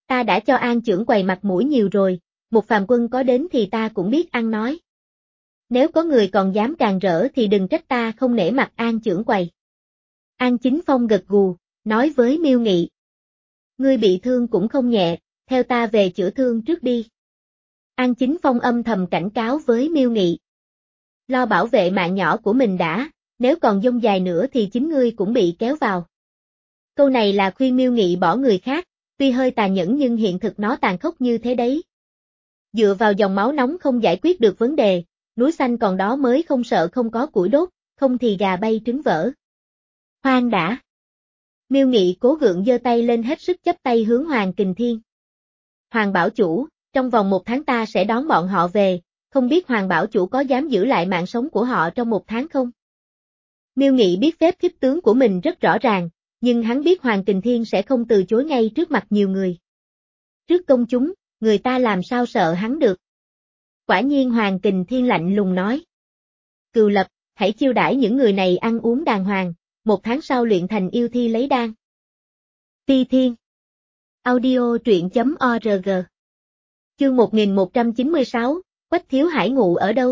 Ta đã cho An trưởng quầy mặt mũi nhiều rồi, một phàm quân có đến thì ta cũng biết ăn nói. Nếu có người còn dám càn rỡ thì đừng trách ta không nể mặt An trưởng quầy. An Chính Phong gật gù, nói với Miêu Nghị. Ngươi bị thương cũng không nhẹ, theo ta về chữa thương trước đi. An Chính Phong âm thầm cảnh cáo với Miêu Nghị. Lo bảo vệ mạng nhỏ của mình đã, nếu còn dông dài nữa thì chính ngươi cũng bị kéo vào. Câu này là khuyên Miêu Nghị bỏ người khác, tuy hơi tàn nhẫn nhưng hiện thực nó tàn khốc như thế đấy. Dựa vào dòng máu nóng không giải quyết được vấn đề, núi xanh còn đó mới không sợ không có củi đốt, không thì gà bay trứng vỡ. Khoan đã. Miêu Nghị cố gượng giơ tay lên hết sức chắp tay hướng Hoàng Kình Thiên. Hoàng bảo chủ, trong vòng một tháng ta sẽ đón bọn họ về, không biết Hoàng bảo chủ có dám giữ lại mạng sống của họ trong một tháng không? Miêu Nghị biết phép khích tướng của mình rất rõ ràng, nhưng hắn biết Hoàng Kình Thiên sẽ không từ chối ngay trước mặt nhiều người. Trước công chúng, người ta làm sao sợ hắn được. Quả nhiên Hoàng Kình Thiên lạnh lùng nói. Cừu Lập, hãy chiêu đãi những người này ăn uống đàng hoàng, một tháng sau luyện thành yêu thi lấy đan. Ti Thiên. Audio truyện chấm org. Chương một nghìn một trăm chín mươi sáu, Quách Thiếu Hải ngụ ở đâu?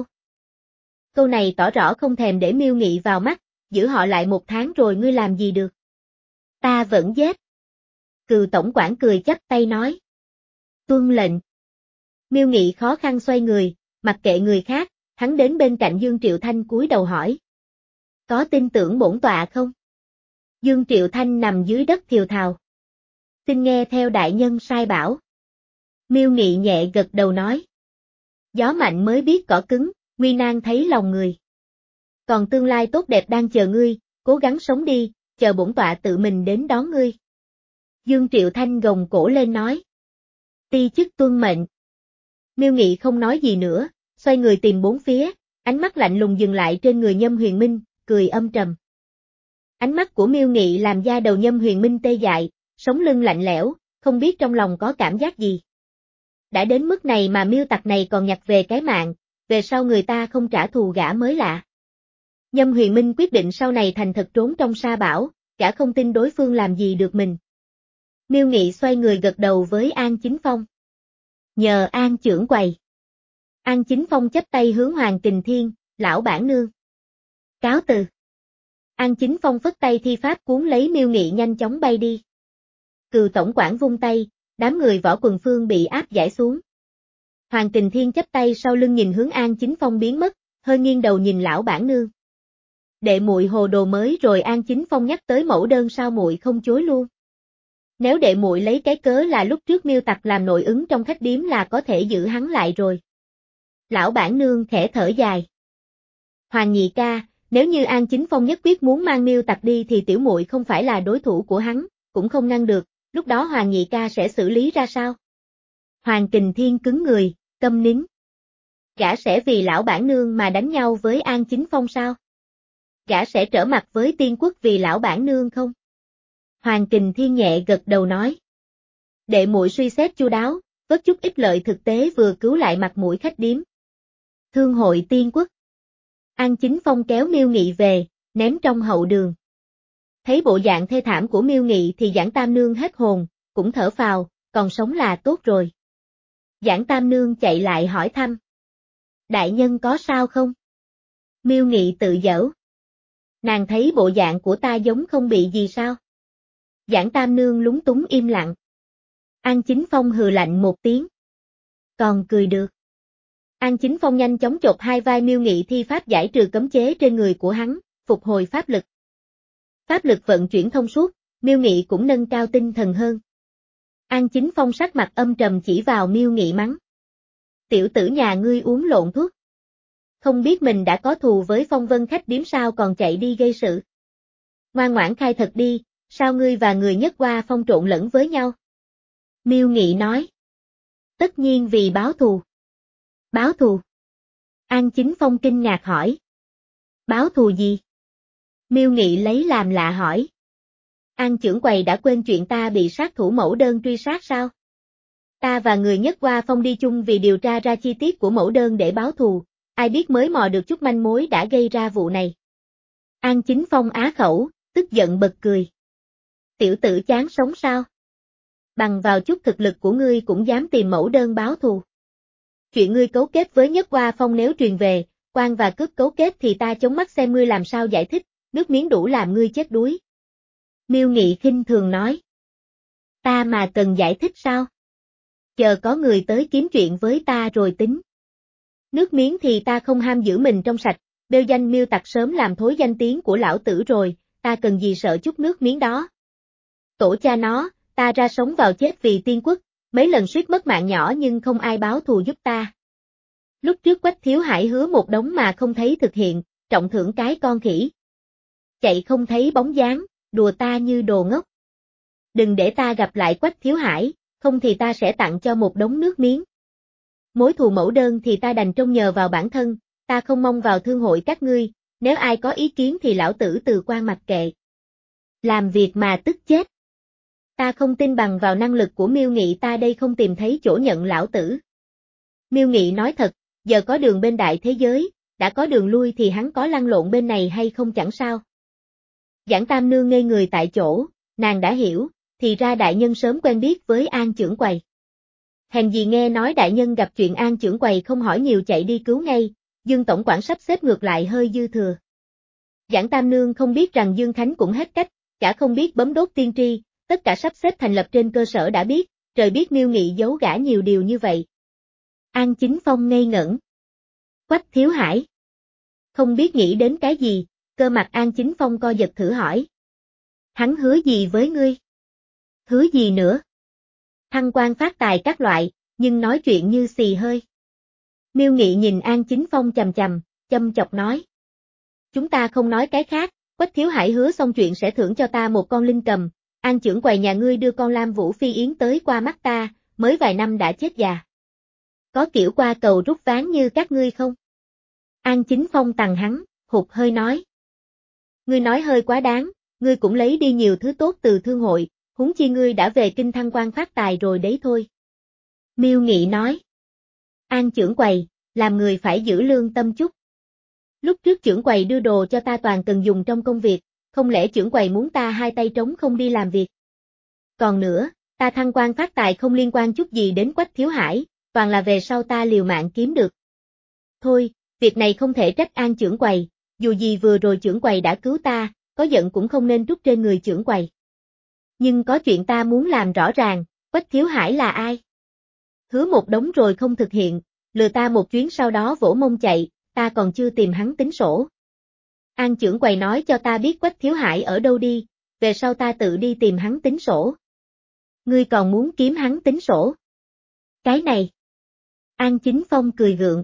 Câu này tỏ rõ không thèm để Miêu Nghị vào mắt, giữ họ lại một tháng rồi ngươi làm gì được? Ta vẫn giết. Cừu tổng quản cười chắp tay nói. Tuân lệnh. Miêu Nghị khó khăn xoay người, mặc kệ người khác, hắn đến bên cạnh Dương Triệu Thanh cúi đầu hỏi. Có tin tưởng bổn tọa không? Dương Triệu Thanh nằm dưới đất thiều thào. Xin nghe theo đại nhân sai bảo. Miêu Nghị nhẹ gật đầu nói. Gió mạnh mới biết cỏ cứng, nguy nan thấy lòng người. Còn tương lai tốt đẹp đang chờ ngươi, cố gắng sống đi, chờ bổn tọa tự mình đến đón ngươi. Dương Triệu Thanh gồng cổ lên nói. Ti chức tuân mệnh. Miêu Nghị không nói gì nữa, xoay người tìm bốn phía, ánh mắt lạnh lùng dừng lại trên người Nhâm Huyền Minh, cười âm trầm. Ánh mắt của Miêu Nghị làm da đầu Nhâm Huyền Minh tê dại, sống lưng lạnh lẽo, không biết trong lòng có cảm giác gì. Đã đến mức này mà Miêu tặc này còn nhặt về cái mạng, về sau người ta không trả thù gã mới lạ. Nhâm Huyền Minh quyết định sau này thành thật trốn trong sa bảo, gã không tin đối phương làm gì được mình. Miêu Nghị xoay người gật đầu với An Chính Phong. Nhờ An trưởng quầy. An Chính Phong chắp tay hướng Hoàng Kình Thiên, lão bản nương. Cáo từ. An Chính Phong phất tay thi pháp cuốn lấy Miêu Nghị nhanh chóng bay đi. Cừu tổng quản vung tay, đám người Võ Quần Phương bị áp giải xuống. Hoàng Kình Thiên chắp tay sau lưng nhìn hướng An Chính Phong biến mất, hơi nghiêng đầu nhìn lão bản nương. Đệ muội hồ đồ mới rồi. An Chính Phong nhắc tới mẫu đơn sao muội không chối luôn. Nếu đệ muội lấy cái cớ là lúc trước Miêu tặc làm nội ứng trong khách điếm là có thể giữ hắn lại rồi. Lão bản nương khẽ thở dài. Hoàng nhị ca, nếu như An Chính Phong nhất quyết muốn mang Miêu tặc đi thì tiểu muội không phải là đối thủ của hắn, cũng không ngăn được, lúc đó Hoàng nhị ca sẽ xử lý ra sao? Hoàng Kình Thiên cứng người, câm nín. Gã sẽ vì lão bản nương mà đánh nhau với An Chính Phong sao? Gã sẽ trở mặt với Tiên Quốc vì lão bản nương không? Hoàng Kình Thiên nhẹ gật đầu nói. Đệ muội suy xét chu đáo, vớt chút ít lợi thực tế vừa cứu lại mặt mũi khách điếm. Thương hội Tiên Quốc. An Chính Phong kéo Miêu Nghị về, ném trong hậu đường. Thấy bộ dạng thê thảm của Miêu Nghị thì Giảng Tam Nương hết hồn, cũng thở phào, còn sống là tốt rồi. Giảng Tam Nương chạy lại hỏi thăm. Đại nhân có sao không? Miêu Nghị tự giễu. Nàng thấy bộ dạng của ta giống không bị gì sao? Giảng Tam Nương lúng túng im lặng. An Chính Phong hừ lạnh một tiếng. Còn cười được. An Chính Phong nhanh chóng chộp hai vai Miêu Nghị thi pháp giải trừ cấm chế trên người của hắn, phục hồi pháp lực. Pháp lực vận chuyển thông suốt, Miêu Nghị cũng nâng cao tinh thần hơn. An Chính Phong sắc mặt âm trầm chỉ vào Miêu Nghị mắng. Tiểu tử nhà ngươi uống lộn thuốc. Không biết mình đã có thù với Phong Vân khách điếm sao còn chạy đi gây sự. Ngoan ngoãn khai thật đi, sao ngươi và người Nhất Hoa Phong trộn lẫn với nhau? Miêu Nghị nói. Tất nhiên vì báo thù. Báo thù? An Chính Phong kinh ngạc hỏi. Báo thù gì? Miêu Nghị lấy làm lạ hỏi. An trưởng quầy đã quên chuyện ta bị sát thủ mẫu đơn truy sát sao? Ta và người Nhất Hoa Phong đi chung vì điều tra ra chi tiết của mẫu đơn để báo thù, ai biết mới mò được chút manh mối đã gây ra vụ này. An Chính Phong á khẩu, tức giận bật cười. Tiểu tử chán sống sao? Bằng vào chút thực lực của ngươi cũng dám tìm mẫu đơn báo thù. Chuyện ngươi cấu kết với Nhất Hoa Phong nếu truyền về, quan và cướp cấu kết thì ta chống mắt xem ngươi làm sao giải thích, nước miếng đủ làm ngươi chết đuối. Miêu Nghị khinh thường nói. Ta mà cần giải thích sao? Chờ có người tới kiếm chuyện với ta rồi tính. Nước miếng thì ta không ham giữ mình trong sạch, bêu danh Miêu Tặc sớm làm thối danh tiếng của lão tử rồi, ta cần gì sợ chút nước miếng đó. Tổ cha nó, ta ra sống vào chết vì tiên quốc, mấy lần suýt mất mạng nhỏ nhưng không ai báo thù giúp ta. Lúc trước Quách Thiếu Hải hứa một đống mà không thấy thực hiện, trọng thưởng cái con khỉ. Chạy không thấy bóng dáng, đùa ta như đồ ngốc. Đừng để ta gặp lại Quách Thiếu Hải, không thì ta sẽ tặng cho một đống nước miếng. Mối thù mẫu đơn thì ta đành trông nhờ vào bản thân, ta không mong vào thương hội các ngươi, nếu ai có ý kiến thì lão tử từ quan mặc kệ. Làm việc mà tức chết. Ta không tin bằng vào năng lực của Miêu Nghị ta đây không tìm thấy chỗ nhận lão tử. Miêu Nghị nói thật, giờ có đường bên đại thế giới, đã có đường lui thì hắn có lăn lộn bên này hay không chẳng sao. Giảng Tam Nương ngây người tại chỗ, nàng đã hiểu, thì ra đại nhân sớm quen biết với An Chưởng Quầy. Hèn gì nghe nói đại nhân gặp chuyện An Chưởng Quầy không hỏi nhiều chạy đi cứu ngay, Dương tổng quản sắp xếp ngược lại hơi dư thừa. Giảng Tam Nương không biết rằng Dương Khánh cũng hết cách, cả không biết bấm đốt tiên tri, tất cả sắp xếp thành lập trên cơ sở đã biết, trời biết Miêu Nghị giấu gã nhiều điều như vậy. An Chính Phong ngây ngẩn. Quách Thiếu Hải. Không biết nghĩ đến cái gì, cơ mặt An Chính Phong co giật thử hỏi. Hắn hứa gì với ngươi? Hứa gì nữa? Thăng quan phát tài các loại, nhưng nói chuyện như xì hơi. Miêu Nghị nhìn An Chính Phong chằm chằm, châm chọc nói. Chúng ta không nói cái khác, Quách Thiếu Hải hứa xong chuyện sẽ thưởng cho ta một con linh cầm, An Chưởng Quầy nhà ngươi đưa con Lam Vũ Phi Yến tới qua mắt ta, mới vài năm đã chết già. Có kiểu qua cầu rút ván như các ngươi không? An Chính Phong tằng hắn, hụt hơi nói. Ngươi nói hơi quá đáng, ngươi cũng lấy đi nhiều thứ tốt từ thương hội, huống chi ngươi đã về kinh thăng quan phát tài rồi đấy thôi. Miêu Nghị nói. An Chưởng Quầy, làm người phải giữ lương tâm chút. Lúc trước Chưởng Quầy đưa đồ cho ta toàn cần dùng trong công việc, không lẽ Chưởng Quầy muốn ta hai tay trống không đi làm việc? Còn nữa, ta thăng quan phát tài không liên quan chút gì đến Quách Thiếu Hải, toàn là về sau ta liều mạng kiếm được. Thôi, việc này không thể trách An Chưởng Quầy, dù gì vừa rồi Chưởng Quầy đã cứu ta, có giận cũng không nên trút trên người Chưởng Quầy. Nhưng có chuyện ta muốn làm rõ ràng, Quách Thiếu Hải là ai? Hứa một đống rồi không thực hiện, lừa ta một chuyến sau đó vỗ mông chạy, ta còn chưa tìm hắn tính sổ. An Chưởng Quầy nói cho ta biết Quách Thiếu Hải ở đâu đi, về sau ta tự đi tìm hắn tính sổ. Ngươi còn muốn kiếm hắn tính sổ? Cái này. An Chính Phong cười gượng.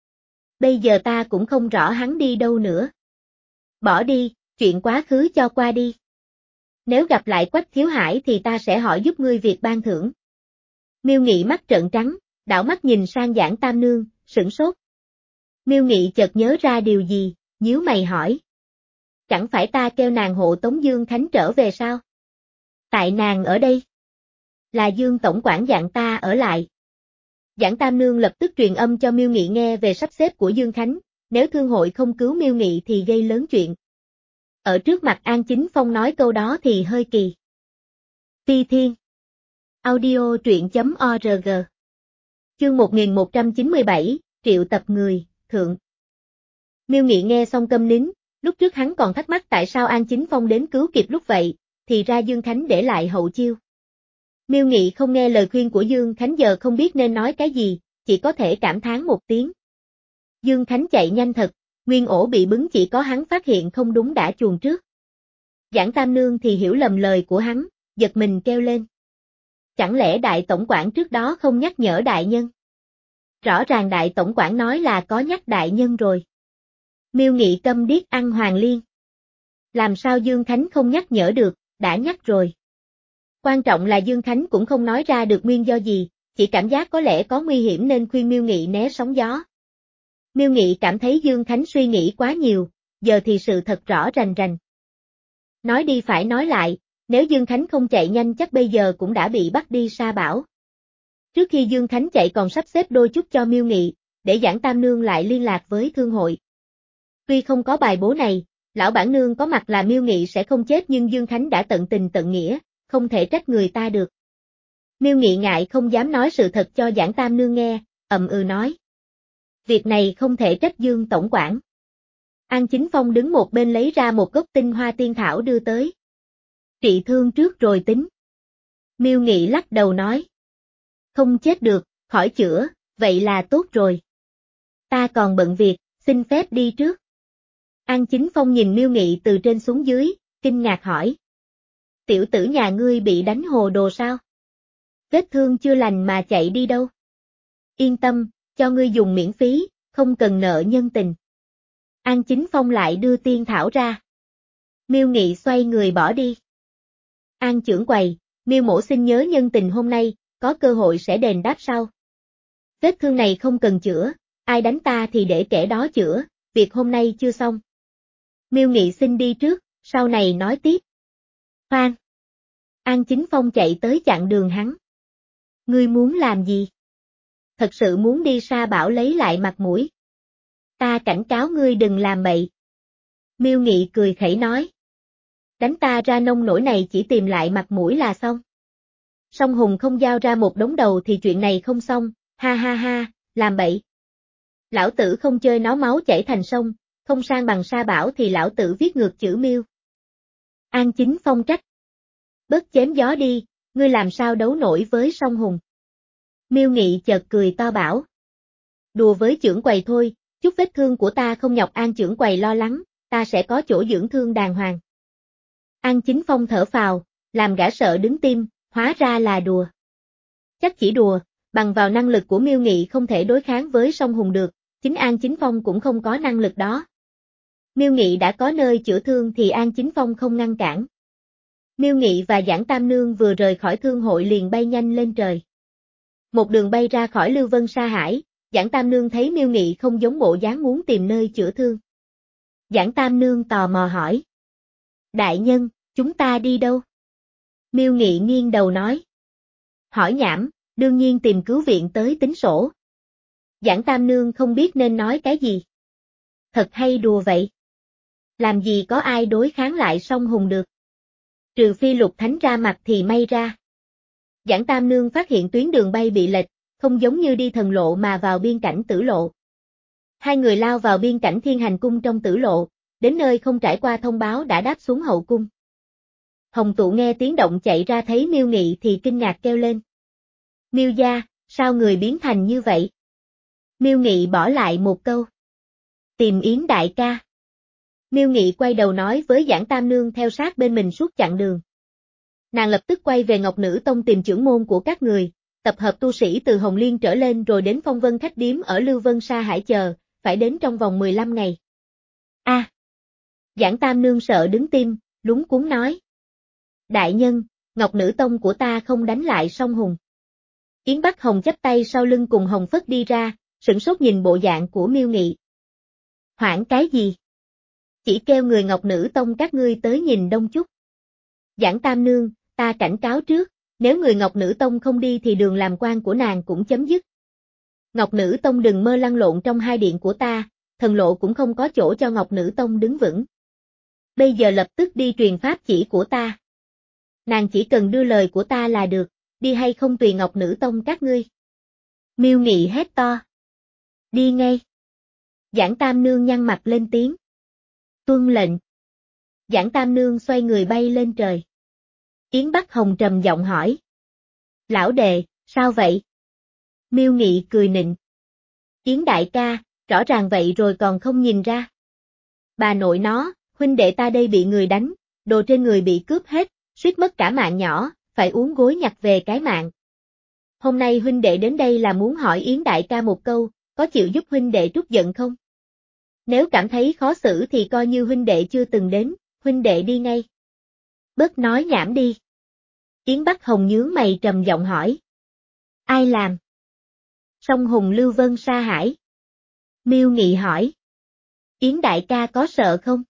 Bây giờ ta cũng không rõ hắn đi đâu nữa. Bỏ đi, chuyện quá khứ cho qua đi. Nếu gặp lại Quách Thiếu Hải thì ta sẽ hỏi giúp ngươi việc ban thưởng. Miêu Nghị mắt trợn trắng, đảo mắt nhìn sang Giảng Tam Nương, sửng sốt. Miêu Nghị chợt nhớ ra điều gì, nhíu mày hỏi. Chẳng phải ta kêu nàng hộ tống Dương Khánh trở về sao? Tại nàng ở đây. Là Dương tổng quản dặn ta ở lại. Giảng Tam Nương lập tức truyền âm cho Miêu Nghị nghe về sắp xếp của Dương Khánh, nếu thương hội không cứu Miêu Nghị thì gây lớn chuyện. Ở trước mặt An Chính Phong nói câu đó thì hơi kỳ. Phi Thiên. Audio truyện chấm org. Chương một nghìn một trăm chín mươi bảy, triệu tập người, thượng. Miêu Nghị nghe xong câm nín, lúc trước hắn còn thắc mắc tại sao An Chính Phong đến cứu kịp lúc vậy, thì ra Dương Khánh để lại hậu chiêu. Miêu Nghị không nghe lời khuyên của Dương Khánh giờ không biết nên nói cái gì, chỉ có thể cảm thán một tiếng. Dương Khánh chạy nhanh thật, nguyên ổ bị bứng chỉ có hắn phát hiện không đúng đã chuồn trước. Giảng Tam Nương thì hiểu lầm lời của hắn, giật mình kêu lên. Chẳng lẽ đại tổng quản trước đó không nhắc nhở đại nhân? Rõ ràng đại tổng quản nói là có nhắc đại nhân rồi. Miêu Nghị câm điếc ăn hoàng liên. Làm sao Dương Khánh không nhắc nhở được, đã nhắc rồi. Quan trọng là Dương Khánh cũng không nói ra được nguyên do gì, chỉ cảm giác có lẽ có nguy hiểm nên khuyên Miêu Nghị né sóng gió. Miêu Nghị cảm thấy Dương Khánh suy nghĩ quá nhiều, giờ thì sự thật rõ rành rành. Nói đi phải nói lại, nếu Dương Khánh không chạy nhanh chắc bây giờ cũng đã bị bắt đi sa bảo. Trước khi Dương Khánh chạy còn sắp xếp đôi chút cho Miêu Nghị, để Giảng Tam Nương lại liên lạc với thương hội. Tuy không có bài bố này, lão bản nương có mặt là Miêu Nghị sẽ không chết nhưng Dương Khánh đã tận tình tận nghĩa, không thể trách người ta được. Miêu Nghị ngại không dám nói sự thật cho Giảng Tam Nương nghe, ậm ừ nói. Việc này không thể trách Dương tổng quản. An Chính Phong đứng một bên lấy ra một gốc tinh hoa tiên thảo đưa tới. Trị thương trước rồi tính. Miêu Nghị lắc đầu nói. Không chết được, khỏi chữa, vậy là tốt rồi. Ta còn bận việc, xin phép đi trước. An Chính Phong nhìn Miêu Nghị từ trên xuống dưới, kinh ngạc hỏi. Tiểu tử nhà ngươi bị đánh hồ đồ sao? Vết thương chưa lành mà chạy đi đâu? Yên tâm, cho ngươi dùng miễn phí, không cần nợ nhân tình. An Chính Phong lại đưa tiên thảo ra. Miêu Nghị xoay người bỏ đi. An trưởng quầy, Miêu mỗ xin nhớ nhân tình hôm nay, có cơ hội sẽ đền đáp sau. Vết thương này không cần chữa, ai đánh ta thì để kẻ đó chữa, việc hôm nay chưa xong. Miêu Nghị xin đi trước, sau này nói tiếp. Khoan! An Chính Phong chạy tới chặn đường hắn. Ngươi muốn làm gì? Thật sự muốn đi Sa Bảo lấy lại mặt mũi. Ta cảnh cáo ngươi đừng làm bậy. Miêu Nghị cười khẩy nói. Đánh ta ra nông nổi này chỉ tìm lại mặt mũi là xong. Song Hùng không giao ra một đống đầu thì chuyện này không xong, ha ha ha, làm bậy. Lão tử không chơi nó máu chảy thành sông, không sang bằng Sa Bảo thì lão tử viết ngược chữ Miêu. An Chính Phong trách. Bớt chém gió đi, ngươi làm sao đấu nổi với Song Hùng. Miêu Nghị chợt cười to bảo. Đùa với trưởng quầy thôi, chút vết thương của ta không nhọc An trưởng quầy lo lắng, ta sẽ có chỗ dưỡng thương đàng hoàng. An Chính Phong thở phào, làm gã sợ đứng tim, hóa ra là đùa. Chắc chỉ đùa, bằng vào năng lực của Miêu Nghị không thể đối kháng với Song Hùng được, chính An Chính Phong cũng không có năng lực đó. Miêu Nghị đã có nơi chữa thương thì An Chính Phong không ngăn cản. Miêu Nghị và Giảng Tam Nương vừa rời khỏi thương hội liền bay nhanh lên trời. Một đường bay ra khỏi Lưu Vân Sa Hải, Giảng Tam Nương thấy Miêu Nghị không giống bộ dáng muốn tìm nơi chữa thương. Giảng Tam Nương tò mò hỏi. Đại nhân, chúng ta đi đâu? Miêu Nghị nghiêng đầu nói. Hỏi nhảm, đương nhiên tìm cứu viện tới tính sổ. Giảng Tam Nương không biết nên nói cái gì. Thật hay đùa vậy. Làm gì có ai đối kháng lại Song Hùng được. Trừ phi Lục Thánh ra mặt thì may ra. Giảng Tam Nương phát hiện tuyến đường bay bị lệch, không giống như đi thần lộ mà vào biên cảnh tử lộ. Hai người lao vào biên cảnh Thiên Hành Cung trong tử lộ, đến nơi không trải qua thông báo đã đáp xuống hậu cung. Hồng Tụ nghe tiếng động chạy ra thấy Miêu Nghị thì kinh ngạc kêu lên. Miêu gia, sao người biến thành như vậy? Miêu Nghị bỏ lại một câu. Tìm Yến đại ca. Miêu Nghị quay đầu nói với Giảng Tam Nương theo sát bên mình suốt chặng đường. Nàng lập tức quay về Ngọc Nữ Tông tìm trưởng môn của các người, tập hợp tu sĩ từ Hồng Liên trở lên rồi đến Phong Vân khách điếm ở Lưu Vân Sa Hải chờ, phải đến trong vòng mười lăm ngày. A. À, Giảng Tam Nương sợ đứng tim, lúng cuống nói. Đại nhân, Ngọc Nữ Tông của ta không đánh lại Song Hùng. Yến Bắc Hồng chắp tay sau lưng cùng Hồng Phất đi ra, sửng sốt nhìn bộ dạng của Miêu Nghị. Hoảng cái gì? Chỉ kêu người Ngọc Nữ Tông các ngươi tới nhìn đông chút. Giảng Tam Nương, ta cảnh cáo trước, nếu người Ngọc Nữ Tông không đi thì đường làm quan của nàng cũng chấm dứt. Ngọc Nữ Tông đừng mơ lăn lộn trong hai điện của ta, thần lộ cũng không có chỗ cho Ngọc Nữ Tông đứng vững. Bây giờ lập tức đi truyền pháp chỉ của ta. Nàng chỉ cần đưa lời của ta là được, đi hay không tùy Ngọc Nữ Tông các ngươi. Miêu Nghị hét to. Đi ngay. Giảng Tam Nương nhăn mặt lên tiếng. Tuân lệnh. Giảng Tam Nương xoay người bay lên trời. Yến Bắc Hồng trầm giọng hỏi. Lão đệ, sao vậy? Miêu Nghị cười nịnh. Yến đại ca, rõ ràng vậy rồi còn không nhìn ra. Bà nội nó, huynh đệ ta đây bị người đánh, đồ trên người bị cướp hết, suýt mất cả mạng nhỏ, phải uống gối nhặt về cái mạng. Hôm nay huynh đệ đến đây là muốn hỏi Yến đại ca một câu, có chịu giúp huynh đệ trút giận không? Nếu cảm thấy khó xử thì coi như huynh đệ chưa từng đến, huynh đệ đi ngay. Bớt nói nhảm đi. Yến Bắc Hồng nhướng mày trầm giọng hỏi. Ai làm? Song Hùng Lưu Vân Sa Hải. Miêu Nghị hỏi. Yến đại ca có sợ không?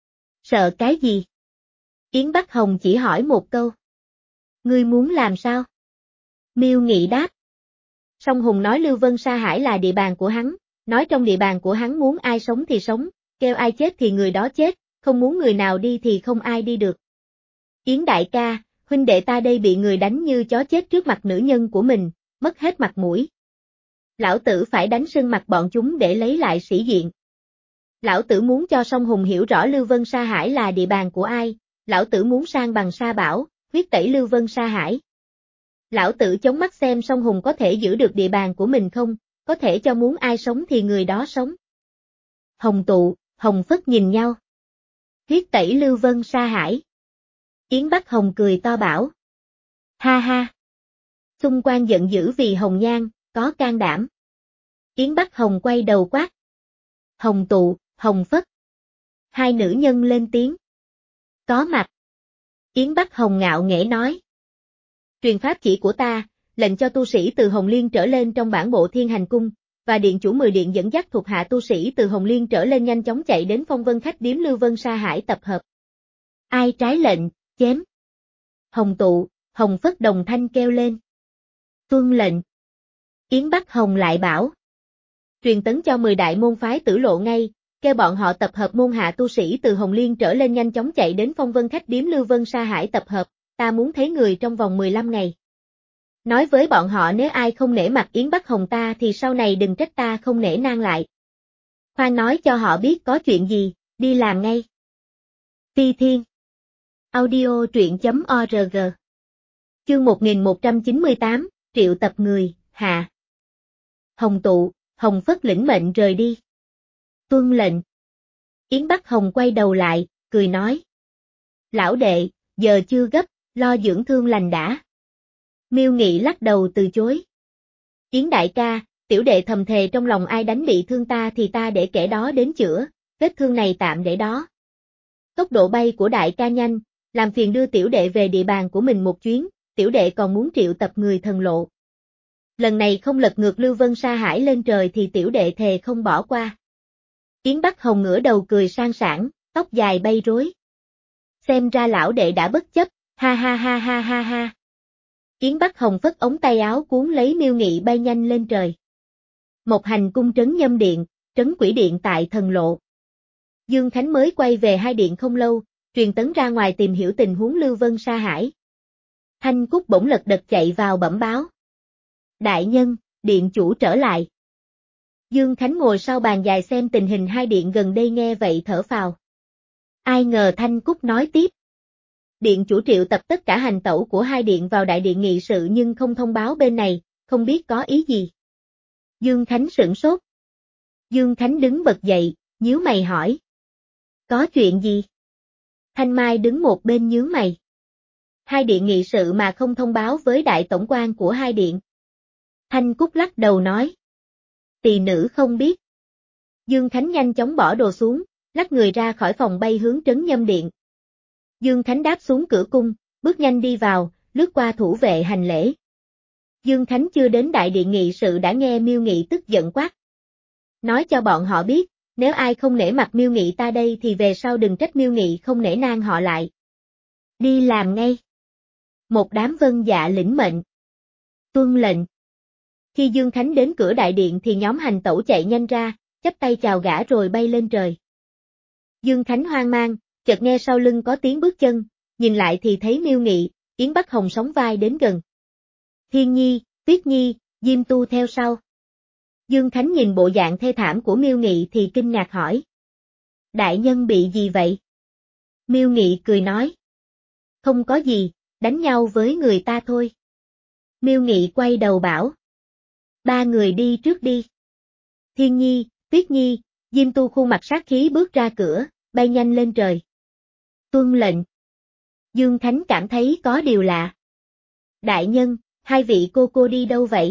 Sợ cái gì? Yến Bắc Hồng chỉ hỏi một câu. Ngươi muốn làm sao? Miêu Nghị đáp. Song Hùng nói Lưu Vân Sa Hải là địa bàn của hắn, nói trong địa bàn của hắn muốn ai sống thì sống, kêu ai chết thì người đó chết, không muốn người nào đi thì không ai đi được. Yến đại ca, huynh đệ ta đây bị người đánh như chó chết trước mặt nữ nhân của mình, mất hết mặt mũi. Lão tử phải đánh sưng mặt bọn chúng để lấy lại sĩ diện. Lão tử muốn cho Song Hùng hiểu rõ Lưu Vân Sa Hải là địa bàn của ai, lão tử muốn sang bằng Sa Bảo, huyết tẩy Lưu Vân Sa Hải. Lão tử chống mắt xem Song Hùng có thể giữ được địa bàn của mình không, có thể cho muốn ai sống thì người đó sống. Hồng Tụ, Hồng Phất nhìn nhau. Huyết tẩy Lưu Vân Sa Hải. Yến Bắc Hồng cười to bảo. Ha ha. Xung quanh giận dữ vì Hồng Nhan, có can đảm. Yến Bắc Hồng quay đầu quát. Hồng Tụ, Hồng Phất. Hai nữ nhân lên tiếng. Có mặt. Yến Bắc Hồng ngạo nghễ nói. Truyền pháp chỉ của ta, lệnh cho tu sĩ từ Hồng Liên trở lên trong bản bộ Thiên Hành Cung, và điện chủ mười điện dẫn dắt thuộc hạ tu sĩ từ Hồng Liên trở lên nhanh chóng chạy đến Phong Vân Khách điếm Lưu Vân Sa Hải tập hợp. Ai trái lệnh, chém. Hồng Tụ, Hồng Phất đồng thanh kêu lên. Tuân lệnh. Yến Bắc Hồng lại bảo. Truyền tấn cho mười đại môn phái Tử Lộ ngay, kêu bọn họ tập hợp môn hạ tu sĩ từ Hồng Liên trở lên nhanh chóng chạy đến Phong Vân Khách điếm Lưu Vân Sa Hải tập hợp, ta muốn thấy người trong vòng mười lăm ngày. Nói với bọn họ nếu ai không nể mặt Yến Bắc Hồng ta thì sau này đừng trách ta không nể nang lại. Khoan nói cho họ biết có chuyện gì, đi làm ngay. Phi Thiên. Audio truyện chấm org. Chương một nghìn một trăm chín mươi tám, triệu tập người, hạ. Hồng Tụ, Hồng Phất lĩnh mệnh rời đi. Tuân lệnh. Yến Bắc Hồng quay đầu lại, cười nói. Lão đệ, giờ chưa gấp, lo dưỡng thương lành đã. Miêu Nghị lắc đầu từ chối. Yến đại ca, tiểu đệ thầm thề trong lòng ai đánh bị thương ta thì ta để kẻ đó đến chữa, vết thương này tạm để đó. Tốc độ bay của đại ca nhanh, làm phiền đưa tiểu đệ về địa bàn của mình một chuyến, tiểu đệ còn muốn triệu tập người thần lộ. Lần này không lật ngược Lưu Vân Sa Hải lên trời thì tiểu đệ thề không bỏ qua. Yến Bắc Hồng ngửa đầu cười sang sảng, tóc dài bay rối. Xem ra lão đệ đã bất chấp, ha ha ha ha ha ha. Yến Bắc Hồng phất ống tay áo cuốn lấy Miêu Nghị bay nhanh lên trời. Một hành cung trấn Nhâm Điện, trấn Quỷ Điện tại thần lộ. Dương Khánh mới quay về hai điện không lâu, truyền tấn ra ngoài tìm hiểu tình huống Lưu Vân Sa Hải. Thanh Cúc bỗng lật đật chạy vào bẩm báo. Đại nhân, điện chủ trở lại. Dương Khánh ngồi sau bàn dài xem tình hình hai điện gần đây nghe vậy thở phào. Ai ngờ Thanh Cúc nói tiếp. Điện chủ triệu tập tất cả hành tẩu của hai điện vào đại điện nghị sự nhưng không thông báo bên này, không biết có ý gì. Dương Khánh sửng sốt. Dương Khánh đứng bật dậy, nhíu mày hỏi. Có chuyện gì? Thanh Mai đứng một bên nhướng mày. Hai điện nghị sự mà không thông báo với đại tổng quan của hai điện. Thanh Cúc lắc đầu nói. Tỳ nữ không biết. Dương Khánh nhanh chóng bỏ đồ xuống, lắc người ra khỏi phòng bay hướng trấn Nhâm Điện. Dương Khánh đáp xuống cửa cung, bước nhanh đi vào, lướt qua thủ vệ hành lễ. Dương Khánh chưa đến đại điện nghị sự đã nghe Miêu Nghị tức giận quát. Nói cho bọn họ biết, nếu ai không nể mặt Miêu Nghị ta đây thì về sau đừng trách Miêu Nghị không nể nang họ lại. Đi làm ngay. Một đám vân dạ lĩnh mệnh. Tuân lệnh. Khi Dương Khánh đến cửa đại điện thì nhóm hành tẩu chạy nhanh ra, chắp tay chào gã rồi bay lên trời. Dương Khánh hoang mang, chợt nghe sau lưng có tiếng bước chân, nhìn lại thì thấy Miêu Nghị, Yến Bắc Hồng sóng vai đến gần. Thiên Nhi, Tuyết Nhi, Diêm Tu theo sau. Dương Khánh nhìn bộ dạng thê thảm của Miêu Nghị thì kinh ngạc hỏi. Đại nhân bị gì vậy? Miêu Nghị cười nói. Không có gì, đánh nhau với người ta thôi. Miêu Nghị quay đầu bảo. Ba người đi trước đi. Thiên Nhi, Tuyết Nhi, Diêm Tu khuôn mặt sát khí bước ra cửa, bay nhanh lên trời. Tuân lệnh. Dương Khánh cảm thấy có điều lạ. Đại nhân, hai vị cô cô đi đâu vậy?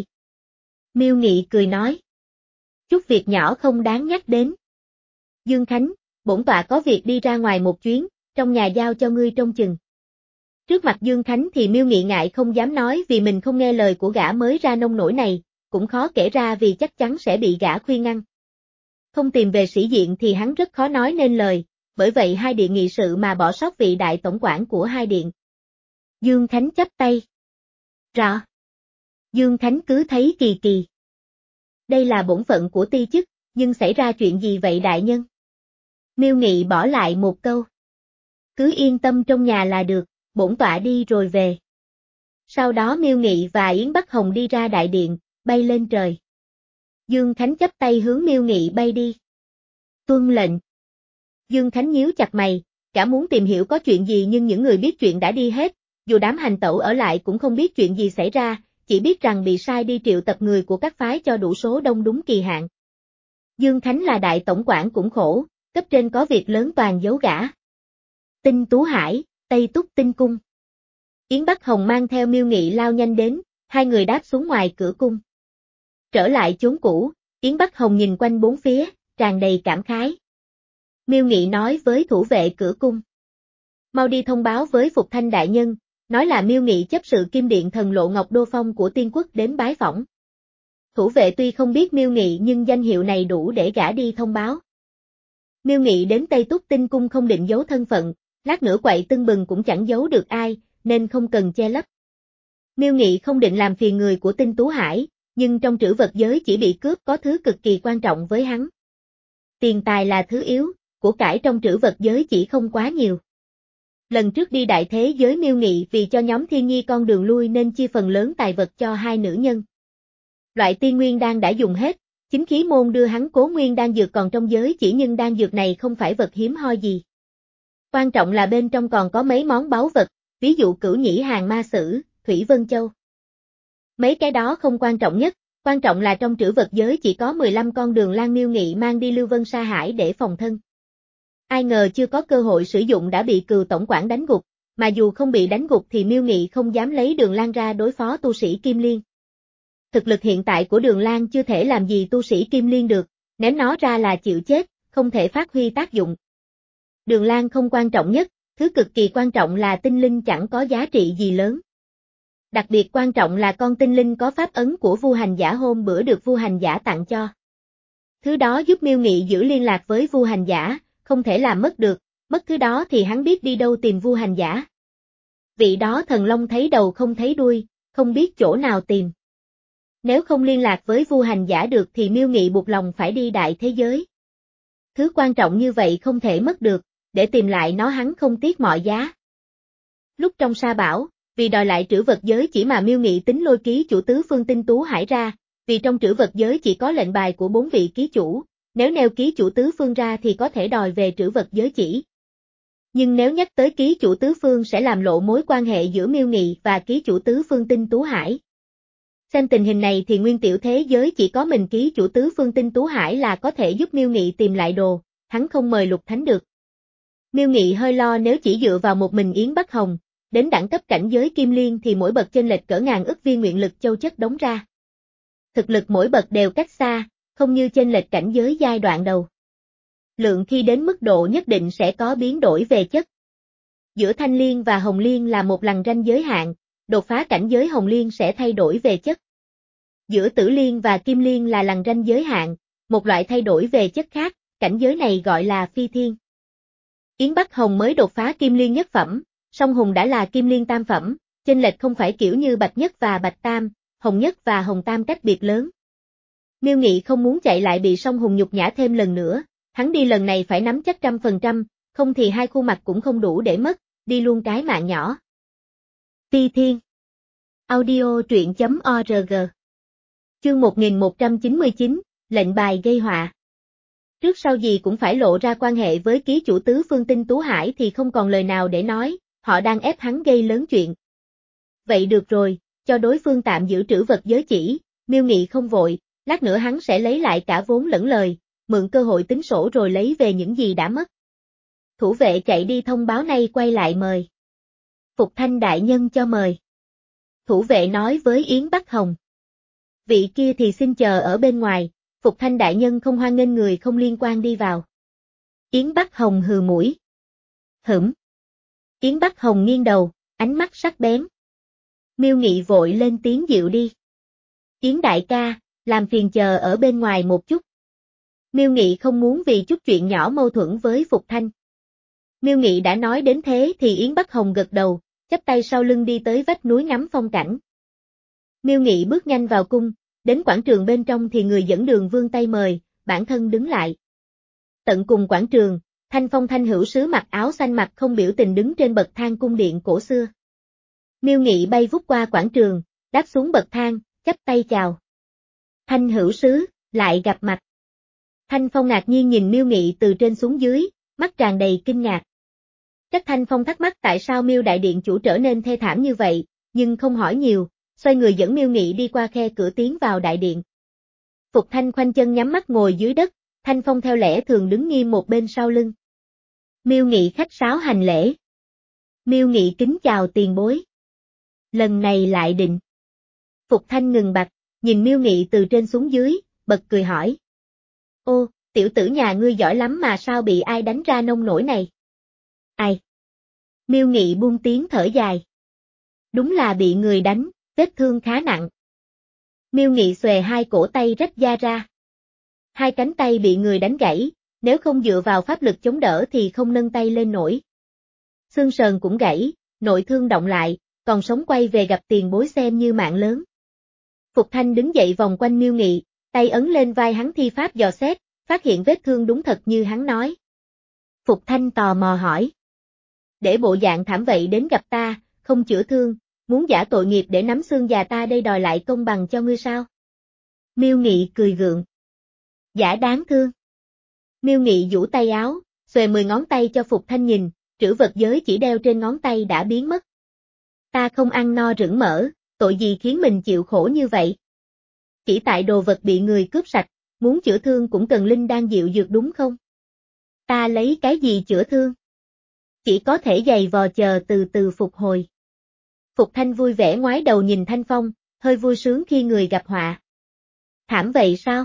Miêu Nghị cười nói. Chút việc nhỏ không đáng nhắc đến. Dương Khánh, bổn tọa có việc đi ra ngoài một chuyến, trong nhà giao cho ngươi trông chừng. Trước mặt Dương Khánh thì Miêu Nghị ngại không dám nói vì mình không nghe lời của gã mới ra nông nổi này, cũng khó kể ra vì chắc chắn sẽ bị gã khuyên ngăn. Không tìm về sĩ diện thì hắn rất khó nói nên lời, bởi vậy hai điện nghị sự mà bỏ sót vị đại tổng quản của hai điện. Dương Khánh chắp tay. Rõ. Dương Khánh cứ thấy kỳ kỳ. Đây là bổn phận của ti chức, nhưng xảy ra chuyện gì vậy đại nhân? Miêu Nghị bỏ lại một câu. Cứ yên tâm trong nhà là được, bổn tọa đi rồi về. Sau đó Miêu Nghị và Yến Bắc Hồng đi ra đại điện, bay lên trời. Dương Khánh chắp tay hướng Miêu Nghị bay đi. Tuân lệnh. Dương Khánh nhíu chặt mày, cả muốn tìm hiểu có chuyện gì nhưng những người biết chuyện đã đi hết, dù đám hành tẩu ở lại cũng không biết chuyện gì xảy ra, chỉ biết rằng bị sai đi triệu tập người của các phái cho đủ số đông đúng kỳ hạn. Dương Khánh là đại tổng quản cũng khổ, cấp trên có việc lớn toàn giấu gã. Tinh Tú Hải, Tây Túc Tinh Cung. Yến Bắc Hồng mang theo Miêu Nghị lao nhanh đến, hai người đáp xuống ngoài cửa cung. Trở lại chốn cũ, Yến Bắc Hồng nhìn quanh bốn phía, tràn đầy cảm khái. Miêu Nghị nói với thủ vệ cửa cung. Mau đi thông báo với Phục Thanh đại nhân, nói là Miêu Nghị chấp sự Kim Điện Thần Lộ Ngọc Đô Phong của Tiên Quốc đến bái phỏng. Thủ vệ tuy không biết Miêu Nghị nhưng danh hiệu này đủ để gã đi thông báo. Miêu Nghị đến Tây Túc Tinh Cung không định giấu thân phận, lát nữa quậy tưng bừng cũng chẳng giấu được ai, nên không cần che lấp. Miêu Nghị không định làm phiền người của Tinh Tú Hải, nhưng trong trữ vật giới chỉ bị cướp có thứ cực kỳ quan trọng với hắn. Tiền tài là thứ yếu, của cải trong trữ vật giới chỉ không quá nhiều. Lần trước đi đại thế giới Miêu Nghị vì cho nhóm Thiên Nhi con đường lui nên chia phần lớn tài vật cho hai nữ nhân. Loại tiên nguyên đan đã dùng hết, chính khí môn đưa hắn cố nguyên đan dược còn trong giới chỉ nhưng đan dược này không phải vật hiếm hoi gì. Quan trọng là bên trong còn có mấy món báu vật, ví dụ Cửu Nhĩ Hàng Ma Sử, Thủy Vân Châu. Mấy cái đó không quan trọng nhất, quan trọng là trong trữ vật giới chỉ có mười lăm con đường lan Miêu Nghị mang đi Lưu Vân Sa Hải để phòng thân. Ai ngờ chưa có cơ hội sử dụng đã bị Cừu tổng quản đánh gục, mà dù không bị đánh gục thì Miêu Nghị không dám lấy Đường Lan ra đối phó tu sĩ Kim Liên. Thực lực hiện tại của Đường Lan chưa thể làm gì tu sĩ Kim Liên được, ném nó ra là chịu chết, không thể phát huy tác dụng. Đường Lan không quan trọng nhất, thứ cực kỳ quan trọng là tinh linh chẳng có giá trị gì lớn. Đặc biệt quan trọng là con tinh linh có pháp ấn của Vu Hành Giả hôm bữa được Vu Hành Giả tặng cho. Thứ đó giúp Miêu Nghị giữ liên lạc với Vu Hành Giả, không thể làm mất được, mất thứ đó thì hắn biết đi đâu tìm Vu Hành Giả. Vị đó thần long thấy đầu không thấy đuôi, không biết chỗ nào tìm. Nếu không liên lạc với Vu Hành Giả được thì Miêu Nghị buộc lòng phải đi đại thế giới. Thứ quan trọng như vậy không thể mất được, để tìm lại nó hắn không tiếc mọi giá. Lúc trong Sa Bảo, vì đòi lại trữ vật giới chỉ mà Miêu Nghị tính lôi ký chủ tứ phương Tinh Tú Hải ra, vì trong trữ vật giới chỉ có lệnh bài của bốn vị ký chủ, nếu nêu ký chủ tứ phương ra thì có thể đòi về trữ vật giới chỉ. Nhưng nếu nhắc tới ký chủ tứ phương sẽ làm lộ mối quan hệ giữa Miêu Nghị và ký chủ tứ phương Tinh Tú Hải. Xem tình hình này thì nguyên tiểu thế giới chỉ có mình ký chủ tứ phương Tinh Tú Hải là có thể giúp Miêu Nghị tìm lại đồ, hắn không mời Lục Thánh được. Miêu Nghị hơi lo nếu chỉ dựa vào một mình Yến Bắc Hồng, đến đẳng cấp cảnh giới Kim Liên thì mỗi bậc chênh lệch cỡ ngàn ức viên nguyện lực châu chất đóng ra. Thực lực mỗi bậc đều cách xa, không như chênh lệch cảnh giới giai đoạn đầu. Lượng khi đến mức độ nhất định sẽ có biến đổi về chất. Giữa Thanh Liên và Hồng Liên là một lằn ranh giới hạn, đột phá cảnh giới Hồng Liên sẽ thay đổi về chất. Giữa Tử Liên và Kim Liên là lằn ranh giới hạn, một loại thay đổi về chất khác, cảnh giới này gọi là phi thiên. Yến Bắc Hồng mới đột phá Kim Liên nhất phẩm, song Hùng đã là Kim Liên tam phẩm, chênh lệch không phải kiểu như Bạch Nhất và Bạch Tam, Hồng Nhất và Hồng Tam cách biệt lớn. Miêu Nghị không muốn chạy lại bị song Hùng nhục nhã thêm lần nữa, hắn đi lần này phải nắm chắc trăm phần trăm, không thì hai khuôn mặt cũng không đủ để mất, đi luôn cái mạng nhỏ. Phi Thiên. Audio truyện chấm org. Chương một nghìn một trăm chín mươi chín, lệnh bài gây họa. Trước sau gì cũng phải lộ ra quan hệ với ký chủ tứ phương Tinh Tú Hải thì không còn lời nào để nói, họ đang ép hắn gây lớn chuyện. Vậy được rồi, cho đối phương tạm giữ trữ vật giới chỉ, Miêu Nghị không vội, lát nữa hắn sẽ lấy lại cả vốn lẫn lời, mượn cơ hội tính sổ rồi lấy về những gì đã mất. Thủ vệ chạy đi thông báo nay quay lại mời. Phục Thanh đại nhân cho mời. Thủ vệ nói với Yến Bắc Hồng. Vị kia thì xin chờ ở bên ngoài, Phục Thanh đại nhân không hoan nghênh người không liên quan đi vào. Yến Bắc Hồng hừ mũi. Hửm. Yến Bắc Hồng nghiêng đầu, ánh mắt sắc bén. Miêu Nghị vội lên tiếng dịu đi. Yến đại ca, làm phiền chờ ở bên ngoài một chút. Miêu Nghị không muốn vì chút chuyện nhỏ mâu thuẫn với Phục Thanh. Miêu Nghị đã nói đến thế thì Yến Bắc Hồng gật đầu, chắp tay sau lưng đi tới vách núi ngắm phong cảnh. Miêu Nghị bước nhanh vào cung, đến quảng trường bên trong thì người dẫn đường vươn tay mời, bản thân đứng lại. Tận cùng quảng trường, Thanh Phong Thanh hữu sứ mặc áo xanh mặt không biểu tình đứng trên bậc thang cung điện cổ xưa. Miêu Nghị bay vút qua quảng trường, đáp xuống bậc thang, chắp tay chào. Thanh hữu sứ, lại gặp mặt. Thanh Phong ngạc nhiên nhìn Miêu Nghị từ trên xuống dưới, mắt tràn đầy kinh ngạc. Chắc Thanh Phong thắc mắc tại sao Miêu đại điện chủ trở nên thê thảm như vậy, nhưng không hỏi nhiều, xoay người dẫn Miêu Nghị đi qua khe cửa tiến vào đại điện. Phục Thanh khoanh chân nhắm mắt ngồi dưới đất, Thanh Phong theo lẽ thường đứng nghiêm một bên sau lưng. Miêu Nghị khách sáo hành lễ. Miêu Nghị kính chào tiền bối. Lần này lại định. Phục Thanh ngừng bặt, nhìn Miêu Nghị từ trên xuống dưới, bật cười hỏi. Ô, tiểu tử nhà ngươi giỏi lắm mà sao bị ai đánh ra nông nổi này? Ai? Miêu Nghị buông tiếng thở dài. Đúng là bị người đánh, vết thương khá nặng. Miêu Nghị xòe hai cổ tay rách da ra. Hai cánh tay bị người đánh gãy, nếu không dựa vào pháp lực chống đỡ thì không nâng tay lên nổi. Xương sườn cũng gãy, nội thương động lại, còn sống quay về gặp tiền bối xem như mạng lớn. Phục Thanh đứng dậy vòng quanh Miêu Nghị, tay ấn lên vai hắn thi pháp dò xét, phát hiện vết thương đúng thật như hắn nói. Phục Thanh tò mò hỏi. Để bộ dạng thảm vậy đến gặp ta, không chữa thương, muốn giả tội nghiệp để nắm xương già ta đây đòi lại công bằng cho ngươi sao? Miêu Nghị cười gượng. Giả đáng thương. Miêu Nghị giũ tay áo, xòe mười ngón tay cho Phục Thanh nhìn, trữ vật giới chỉ đeo trên ngón tay đã biến mất. Ta không ăn no rửng mỡ, tội gì khiến mình chịu khổ như vậy? Chỉ tại đồ vật bị người cướp sạch, muốn chữa thương cũng cần linh đan dịu dược đúng không? Ta lấy cái gì chữa thương? Chỉ có thể giày vò chờ từ từ phục hồi. Phục Thanh vui vẻ ngoái đầu nhìn Thanh Phong, hơi vui sướng khi người gặp họa. Thảm vậy sao?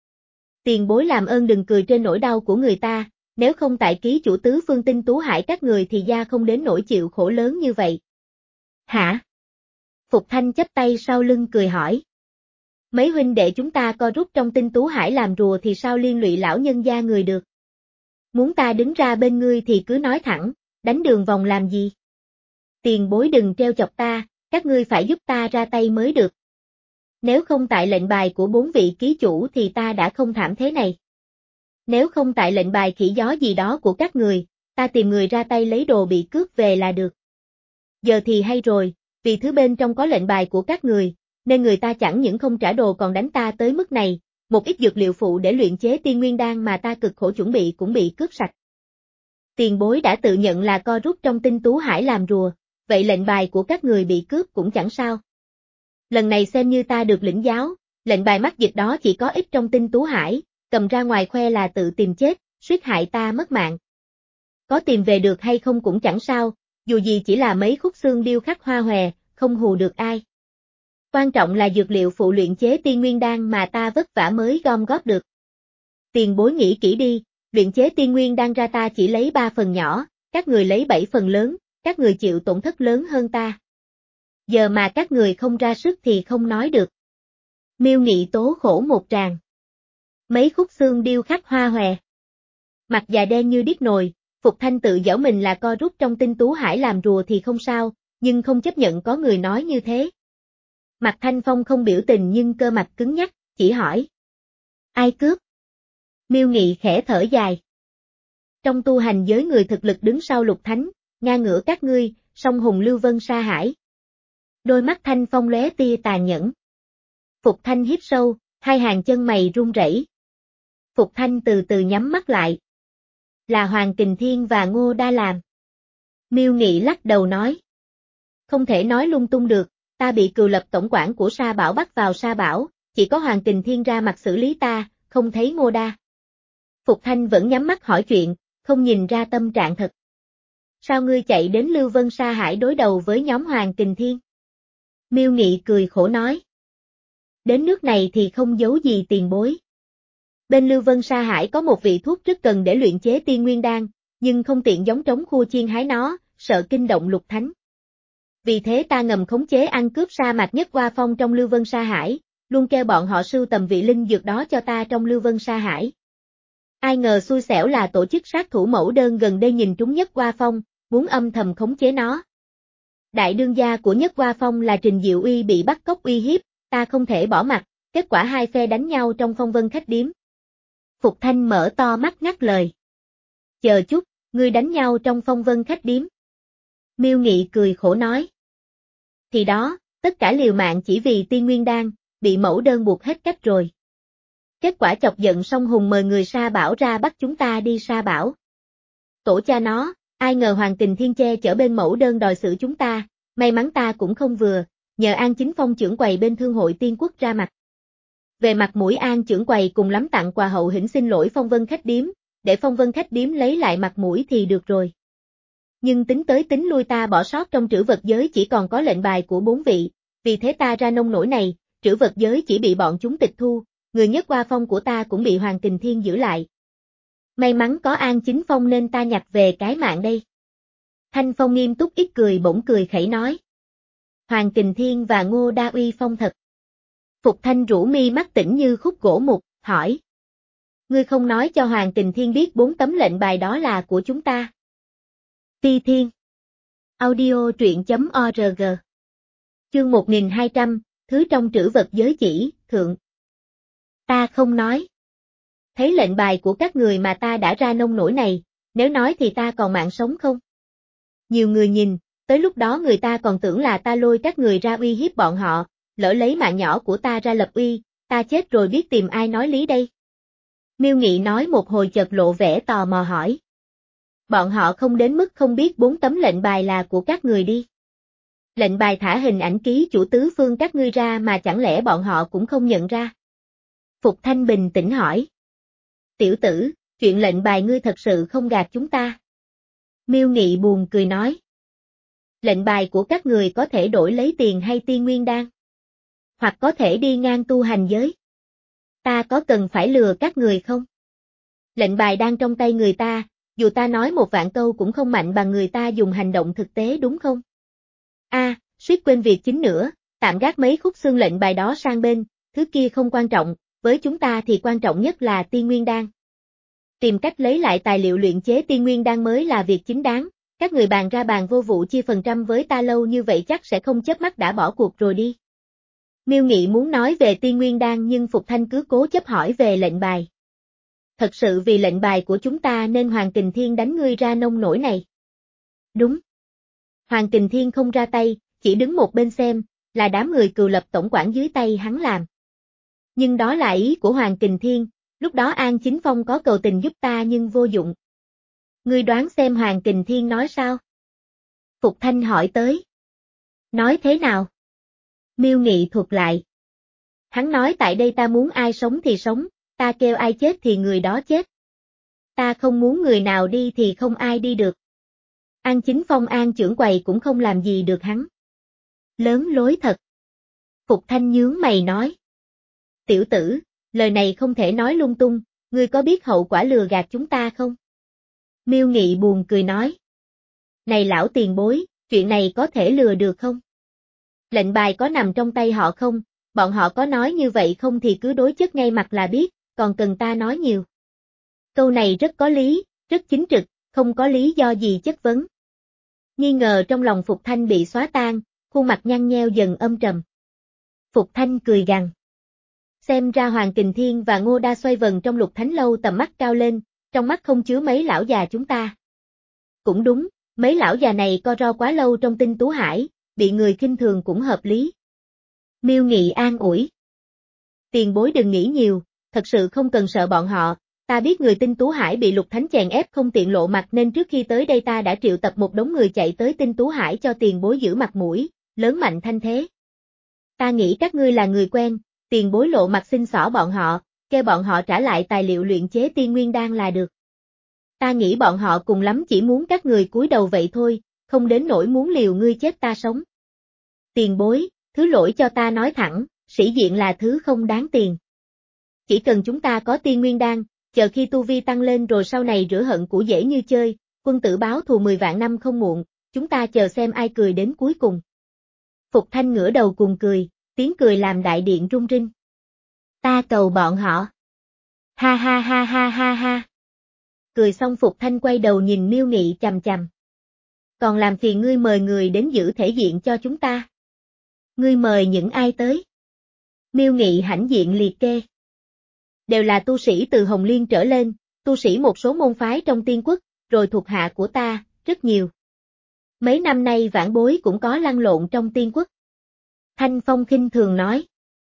Tiền bối làm ơn đừng cười trên nỗi đau của người ta, nếu không tại ký chủ tứ phương tinh tú hải các người thì gia không đến nỗi chịu khổ lớn như vậy. Hả? Phục Thanh chắp tay sau lưng cười hỏi. Mấy huynh đệ chúng ta co rút trong tinh tú hải làm rùa thì sao liên lụy lão nhân gia người được? Muốn ta đứng ra bên ngươi thì cứ nói thẳng, đánh đường vòng làm gì? Tiền bối đừng treo chọc ta, các ngươi phải giúp ta ra tay mới được. Nếu không tại lệnh bài của bốn vị ký chủ thì ta đã không thảm thế này. Nếu không tại lệnh bài khỉ gió gì đó của các người, ta tìm người ra tay lấy đồ bị cướp về là được. Giờ thì hay rồi, vì thứ bên trong có lệnh bài của các người, nên người ta chẳng những không trả đồ còn đánh ta tới mức này, một ít dược liệu phụ để luyện chế tiên nguyên đan mà ta cực khổ chuẩn bị cũng bị cướp sạch. Tiền bối đã tự nhận là co rút trong tinh tú hải làm rùa, vậy lệnh bài của các người bị cướp cũng chẳng sao. Lần này xem như ta được lĩnh giáo, lệnh bài mắc dịch đó chỉ có ít trong tinh tú hải, cầm ra ngoài khoe là tự tìm chết, suýt hại ta mất mạng. Có tìm về được hay không cũng chẳng sao, dù gì chỉ là mấy khúc xương điêu khắc hoa hòe, không hù được ai. Quan trọng là dược liệu phụ luyện chế tiên nguyên đan mà ta vất vả mới gom góp được. Tiền bối nghĩ kỹ đi, luyện chế tiên nguyên đan ra ta chỉ lấy ba phần nhỏ, các người lấy bảy phần lớn, các người chịu tổn thất lớn hơn ta. Giờ mà các người không ra sức thì không nói được. Miêu Nghị tố khổ một tràng. Mấy khúc xương điêu khắc hoa hòe. Mặt già đen như điếc nồi, Phục Thanh tự giảo mình là co rút trong tinh tú hải làm rùa thì không sao, nhưng không chấp nhận có người nói như thế. Mặt Thanh Phong không biểu tình nhưng cơ mặt cứng nhắc, chỉ hỏi. Ai cướp? Miêu Nghị khẽ thở dài. Trong tu hành giới người thực lực đứng sau Lục Thánh, ngang ngửa các ngươi, song hùng Lưu Vân Sa Hải. Đôi mắt Thanh Phong lóe tia tà nhẫn. Phục Thanh hít sâu, hai hàng chân mày run rẩy. Phục Thanh từ từ nhắm mắt lại. Là Hoàng Kình Thiên và Ngô Đa làm. Miêu Nghị lắc đầu nói. Không thể nói lung tung được, ta bị Cừu Lập tổng quản của Sa Bảo bắt vào Sa Bảo, chỉ có Hoàng Kình Thiên ra mặt xử lý ta, không thấy Ngô Đa. Phục Thanh vẫn nhắm mắt hỏi chuyện, không nhìn ra tâm trạng thật. Sao ngươi chạy đến Lưu Vân Sa Hải đối đầu với nhóm Hoàng Kình Thiên? Miêu Nghị cười khổ nói. Đến nước này thì không giấu gì tiền bối. Bên Lưu Vân Sa Hải có một vị thuốc rất cần để luyện chế tiên nguyên đan, nhưng không tiện giống trống khua chiên hái nó, sợ kinh động Lục Thánh. Vì thế ta ngầm khống chế ăn cướp sa mạc nhất Hoa Phong trong Lưu Vân Sa Hải, luôn kêu bọn họ sưu tầm vị linh dược đó cho ta trong Lưu Vân Sa Hải. Ai ngờ xui xẻo là tổ chức sát thủ mẫu đơn gần đây nhìn trúng nhất Hoa Phong, muốn âm thầm khống chế nó. Đại đương gia của nhất Hoa Phong là Trình Diệu Uy bị bắt cóc uy hiếp, ta không thể bỏ mặc, kết quả hai phe đánh nhau trong phong vân khách điếm. Phục Thanh mở to mắt ngắt lời. Chờ chút, ngươi đánh nhau trong phong vân khách điếm. Miêu Nghị cười khổ nói. Thì đó, tất cả liều mạng chỉ vì tiên nguyên đan, bị mẫu đơn buộc hết cách rồi. Kết quả chọc giận Song Hùng mời người Sa Bảo ra bắt chúng ta đi Sa Bảo. Tổ cha nó, ai ngờ Hoàng Kình Thiên che chở bên mẫu đơn đòi xử chúng ta, may mắn ta cũng không vừa, nhờ An Chính Phong trưởng quầy bên Thương hội Tiên Quốc ra mặt. Về mặt mũi An trưởng quầy cùng lắm tặng quà hậu hĩnh xin lỗi phong vân khách điếm, để phong vân khách điếm lấy lại mặt mũi thì được rồi. Nhưng tính tới tính lui ta bỏ sót trong trữ vật giới chỉ còn có lệnh bài của bốn vị, vì thế ta ra nông nổi này, trữ vật giới chỉ bị bọn chúng tịch thu, người nhất qua phong của ta cũng bị Hoàng Kình Thiên giữ lại. May mắn có An Chính Phong nên ta nhặt về cái mạng đây. Thanh Phong nghiêm túc ít cười bỗng cười khẩy nói. Hoàng Kình Thiên và Ngô Đa uy phong thật. Phục Thanh rũ mi mắt tỉnh như khúc gỗ mục, hỏi. Ngươi không nói cho Hoàng Kình Thiên biết bốn tấm lệnh bài đó là của chúng ta. Ti Thiên. Audio truyện chấm org. Chương một nghìn hai trăm, thứ trong trữ vật giới chỉ, thượng. Ta không nói. Thấy lệnh bài của các người mà ta đã ra nông nổi này, nếu nói thì ta còn mạng sống không? Nhiều người nhìn, tới lúc đó người ta còn tưởng là ta lôi các người ra uy hiếp bọn họ, lỡ lấy mạng nhỏ của ta ra lập uy, ta chết rồi biết tìm ai nói lý đây? Miêu Nghị nói một hồi chợt lộ vẻ tò mò hỏi. Bọn họ không đến mức không biết bốn tấm lệnh bài là của các người đi. Lệnh bài thả hình ảnh ký chủ tứ phương các ngươi ra mà chẳng lẽ bọn họ cũng không nhận ra? Phục Thanh bình tĩnh hỏi. Tiểu tử, chuyện lệnh bài ngươi thật sự không gạt chúng ta. Miêu Nghị buồn cười nói. Lệnh bài của các người có thể đổi lấy tiền hay tiên nguyên đan? Hoặc có thể đi ngang tu hành giới? Ta có cần phải lừa các người không? Lệnh bài đang trong tay người ta, dù ta nói một vạn câu cũng không mạnh bằng người ta dùng hành động thực tế đúng không? A, à, suýt quên việc chính nữa, tạm gác mấy khúc xương lệnh bài đó sang bên, thứ kia không quan trọng, với chúng ta thì quan trọng nhất là tiên nguyên đan. Tìm cách lấy lại tài liệu luyện chế tiên nguyên đan mới là việc chính đáng, các người bàn ra bàn vô vụ chia phần trăm với ta lâu như vậy chắc sẽ không chớp mắt đã bỏ cuộc rồi đi. Miêu Nghị muốn nói về tiên nguyên đan nhưng Phục Thanh cứ cố chấp hỏi về lệnh bài. Thật sự vì lệnh bài của chúng ta nên Hoàng Kình Thiên đánh ngươi ra nông nổi này. Đúng. Hoàng Kình Thiên không ra tay, chỉ đứng một bên xem, là đám người cừu lập tổng quản dưới tay hắn làm. Nhưng đó là ý của Hoàng Kình Thiên, lúc đó An Chính Phong có cầu tình giúp ta nhưng vô dụng. Ngươi đoán xem Hoàng Kình Thiên nói sao? Phục Thanh hỏi tới. Nói thế nào? Miêu Nghị thuật lại. Hắn nói tại đây ta muốn ai sống thì sống, ta kêu ai chết thì người đó chết. Ta không muốn người nào đi thì không ai đi được. An Chính Phong An trưởng quầy cũng không làm gì được hắn. Lớn lối thật. Phục Thanh nhướng mày nói. Tiểu tử, lời này không thể nói lung tung, ngươi có biết hậu quả lừa gạt chúng ta không? Miêu Nghị buồn cười nói. Này lão tiền bối, chuyện này có thể lừa được không? Lệnh bài có nằm trong tay họ không? Bọn họ có nói như vậy không thì cứ đối chất ngay mặt là biết, còn cần ta nói nhiều. Câu này rất có lý, rất chính trực, không có lý do gì chất vấn. Nghi ngờ trong lòng Phục Thanh bị xóa tan, khuôn mặt nhăn nheo dần âm trầm. Phục Thanh cười gằn. Xem ra Hoàng Kình Thiên và Ngô Đa xoay vần trong Lục Thánh Lâu tầm mắt cao lên, trong mắt không chứa mấy lão già chúng ta. Cũng đúng, mấy lão già này co ro quá lâu trong Tinh Tú Hải, bị người khinh thường cũng hợp lý. Miêu Nghị an ủi. Tiền bối đừng nghĩ nhiều, thật sự không cần sợ bọn họ, ta biết người Tinh Tú Hải bị Lục Thánh chèn ép không tiện lộ mặt nên trước khi tới đây ta đã triệu tập một đống người chạy tới Tinh Tú Hải cho tiền bối giữ mặt mũi, lớn mạnh thanh thế. Ta nghĩ các ngươi là người quen, tiền bối lộ mặt xin xỏ bọn họ, kêu bọn họ trả lại tài liệu luyện chế tiên nguyên đan là được. Ta nghĩ bọn họ cùng lắm chỉ muốn các người cúi đầu vậy thôi, không đến nỗi muốn liều ngươi chết ta sống. Tiền bối, thứ lỗi cho ta nói thẳng, sĩ diện là thứ không đáng tiền. Chỉ cần chúng ta có tiên nguyên đan, chờ khi tu vi tăng lên rồi sau này rửa hận cũ dễ như chơi, quân tử báo thù mười vạn năm không muộn, chúng ta chờ xem ai cười đến cuối cùng. Phục Thanh ngửa đầu cùng cười, tiếng cười làm đại điện rung rinh. Ta cầu bọn họ. Ha ha ha ha ha ha. Cười xong Phục Thanh quay đầu nhìn Miêu Nghị chằm chằm. Còn làm phiền ngươi mời người đến giữ thể diện cho chúng ta. Ngươi mời những ai tới? Miêu Nghị hãnh diện liệt kê. Đều là tu sĩ từ Hồng Liên trở lên, tu sĩ một số môn phái trong Tiên Quốc, rồi thuộc hạ của ta, rất nhiều. Mấy năm nay vãn bối cũng có lăn lộn trong tiên quốc. Thanh Phong khinh thường nói.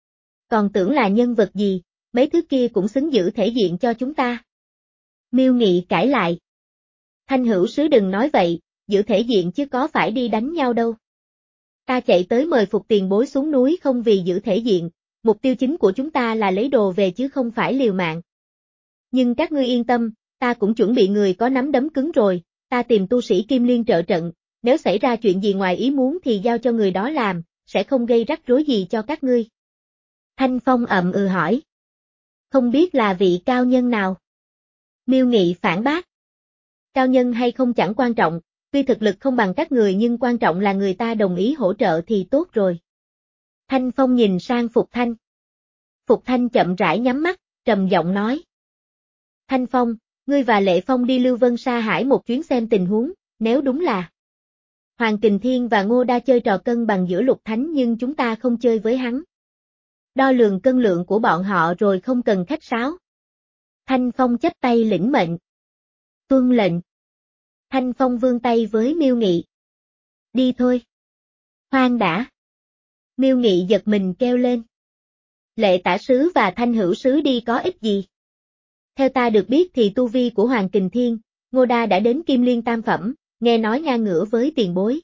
Còn tưởng là nhân vật gì, mấy thứ kia cũng xứng giữ thể diện cho chúng ta. Miêu Nghị cãi lại. Thanh hữu sứ đừng nói vậy, giữ thể diện chứ có phải đi đánh nhau đâu. Ta chạy tới mời phục tiền bối xuống núi không vì giữ thể diện, mục tiêu chính của chúng ta là lấy đồ về chứ không phải liều mạng. Nhưng các ngươi yên tâm, ta cũng chuẩn bị người có nắm đấm cứng rồi, ta tìm tu sĩ Kim Liên trợ trận, nếu xảy ra chuyện gì ngoài ý muốn thì giao cho người đó làm, sẽ không gây rắc rối gì cho các ngươi. Thanh Phong ậm ừ hỏi. Không biết là vị cao nhân nào? Miêu Nghị phản bác. Cao nhân hay không chẳng quan trọng, tuy thực lực không bằng các người nhưng quan trọng là người ta đồng ý hỗ trợ thì tốt rồi. Thanh Phong nhìn sang Phục Thanh. Phục Thanh chậm rãi nhắm mắt, trầm giọng nói. Thanh Phong, ngươi và Lệ Phong đi Lưu Vân Sa Hải một chuyến xem tình huống, nếu đúng là Hoàng Kình Thiên và Ngô Đa chơi trò cân bằng giữa Lục Thánh nhưng chúng ta không chơi với hắn. Đo lường cân lượng của bọn họ rồi không cần khách sáo. Thanh Phong chắp tay lĩnh mệnh. Tuân lệnh. Thanh Phong vươn tay với Miêu Nghị. Đi thôi. Khoan đã. Miêu Nghị giật mình kêu lên. Lệ tả sứ và Thanh hữu sứ đi có ích gì? Theo ta được biết thì tu vi của Hoàng Kình Thiên, Ngô Đa đã đến Kim Liên tam phẩm, nghe nói ngang ngửa với tiền bối.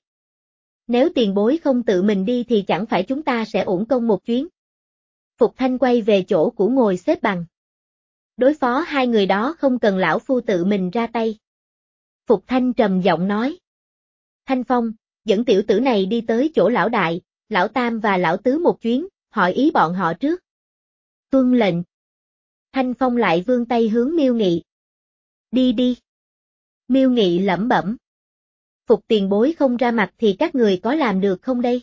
Nếu tiền bối không tự mình đi thì chẳng phải chúng ta sẽ uổng công một chuyến. Phục Thanh quay về chỗ cũ ngồi xếp bằng. Đối phó hai người đó không cần lão phu tự mình ra tay. Phục Thanh trầm giọng nói. Thanh Phong, dẫn tiểu tử này đi tới chỗ lão đại, lão tam và lão tứ một chuyến, hỏi ý bọn họ trước. Tuân lệnh. Thanh Phong lại vươn tay hướng Miêu Nghị. Đi đi. Miêu Nghị lẩm bẩm. Phục tiền bối không ra mặt thì các người có làm được không đây?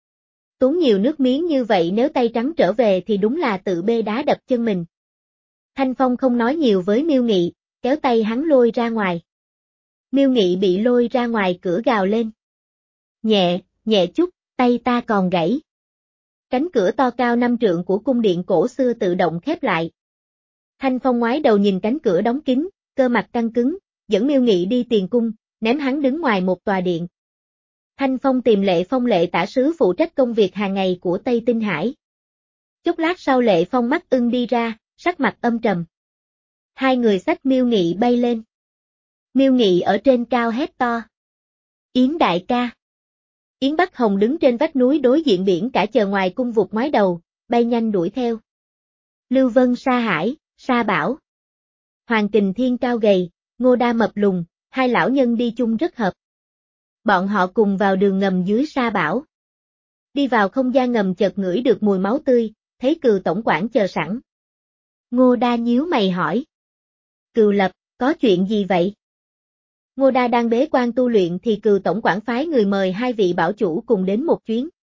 Tốn nhiều nước miếng như vậy nếu tay trắng trở về thì đúng là tự bê đá đập chân mình. Thanh Phong không nói nhiều với Miêu Nghị, kéo tay hắn lôi ra ngoài. Miêu Nghị bị lôi ra ngoài cửa gào lên. Nhẹ, nhẹ chút, tay ta còn gãy. Cánh cửa to cao năm trượng của cung điện cổ xưa tự động khép lại. Thanh Phong ngoái đầu nhìn cánh cửa đóng kín, cơ mặt căng cứng, dẫn Miêu Nghị đi tiền cung, ném hắn đứng ngoài một tòa điện. Thanh Phong tìm Lệ Phong Lệ tả sứ phụ trách công việc hàng ngày của Tây Tinh Hải. Chốc lát sau Lệ Phong mắt ưng đi ra, sắc mặt âm trầm. Hai người xách Miêu Nghị bay lên. Miêu Nghị ở trên cao hét to. Yến đại ca. Yến Bắc Hồng đứng trên vách núi đối diện biển cả chờ ngoài cung vụt ngoái đầu, bay nhanh đuổi theo. Lưu Vân Sa Hải, Sa Bảo. Hoàng Kình Thiên cao gầy, Ngô Đa mập lùn, hai lão nhân đi chung rất hợp. Bọn họ cùng vào đường ngầm dưới Sa Bảo. Đi vào không gian ngầm chợt ngửi được mùi máu tươi, thấy Cừu tổng quản chờ sẵn. Ngô Đa nhíu mày hỏi. Cừu Lập, có chuyện gì vậy? Ngô Đa đang bế quan tu luyện thì Cừu tổng quản phái người mời hai vị bảo chủ cùng đến một chuyến.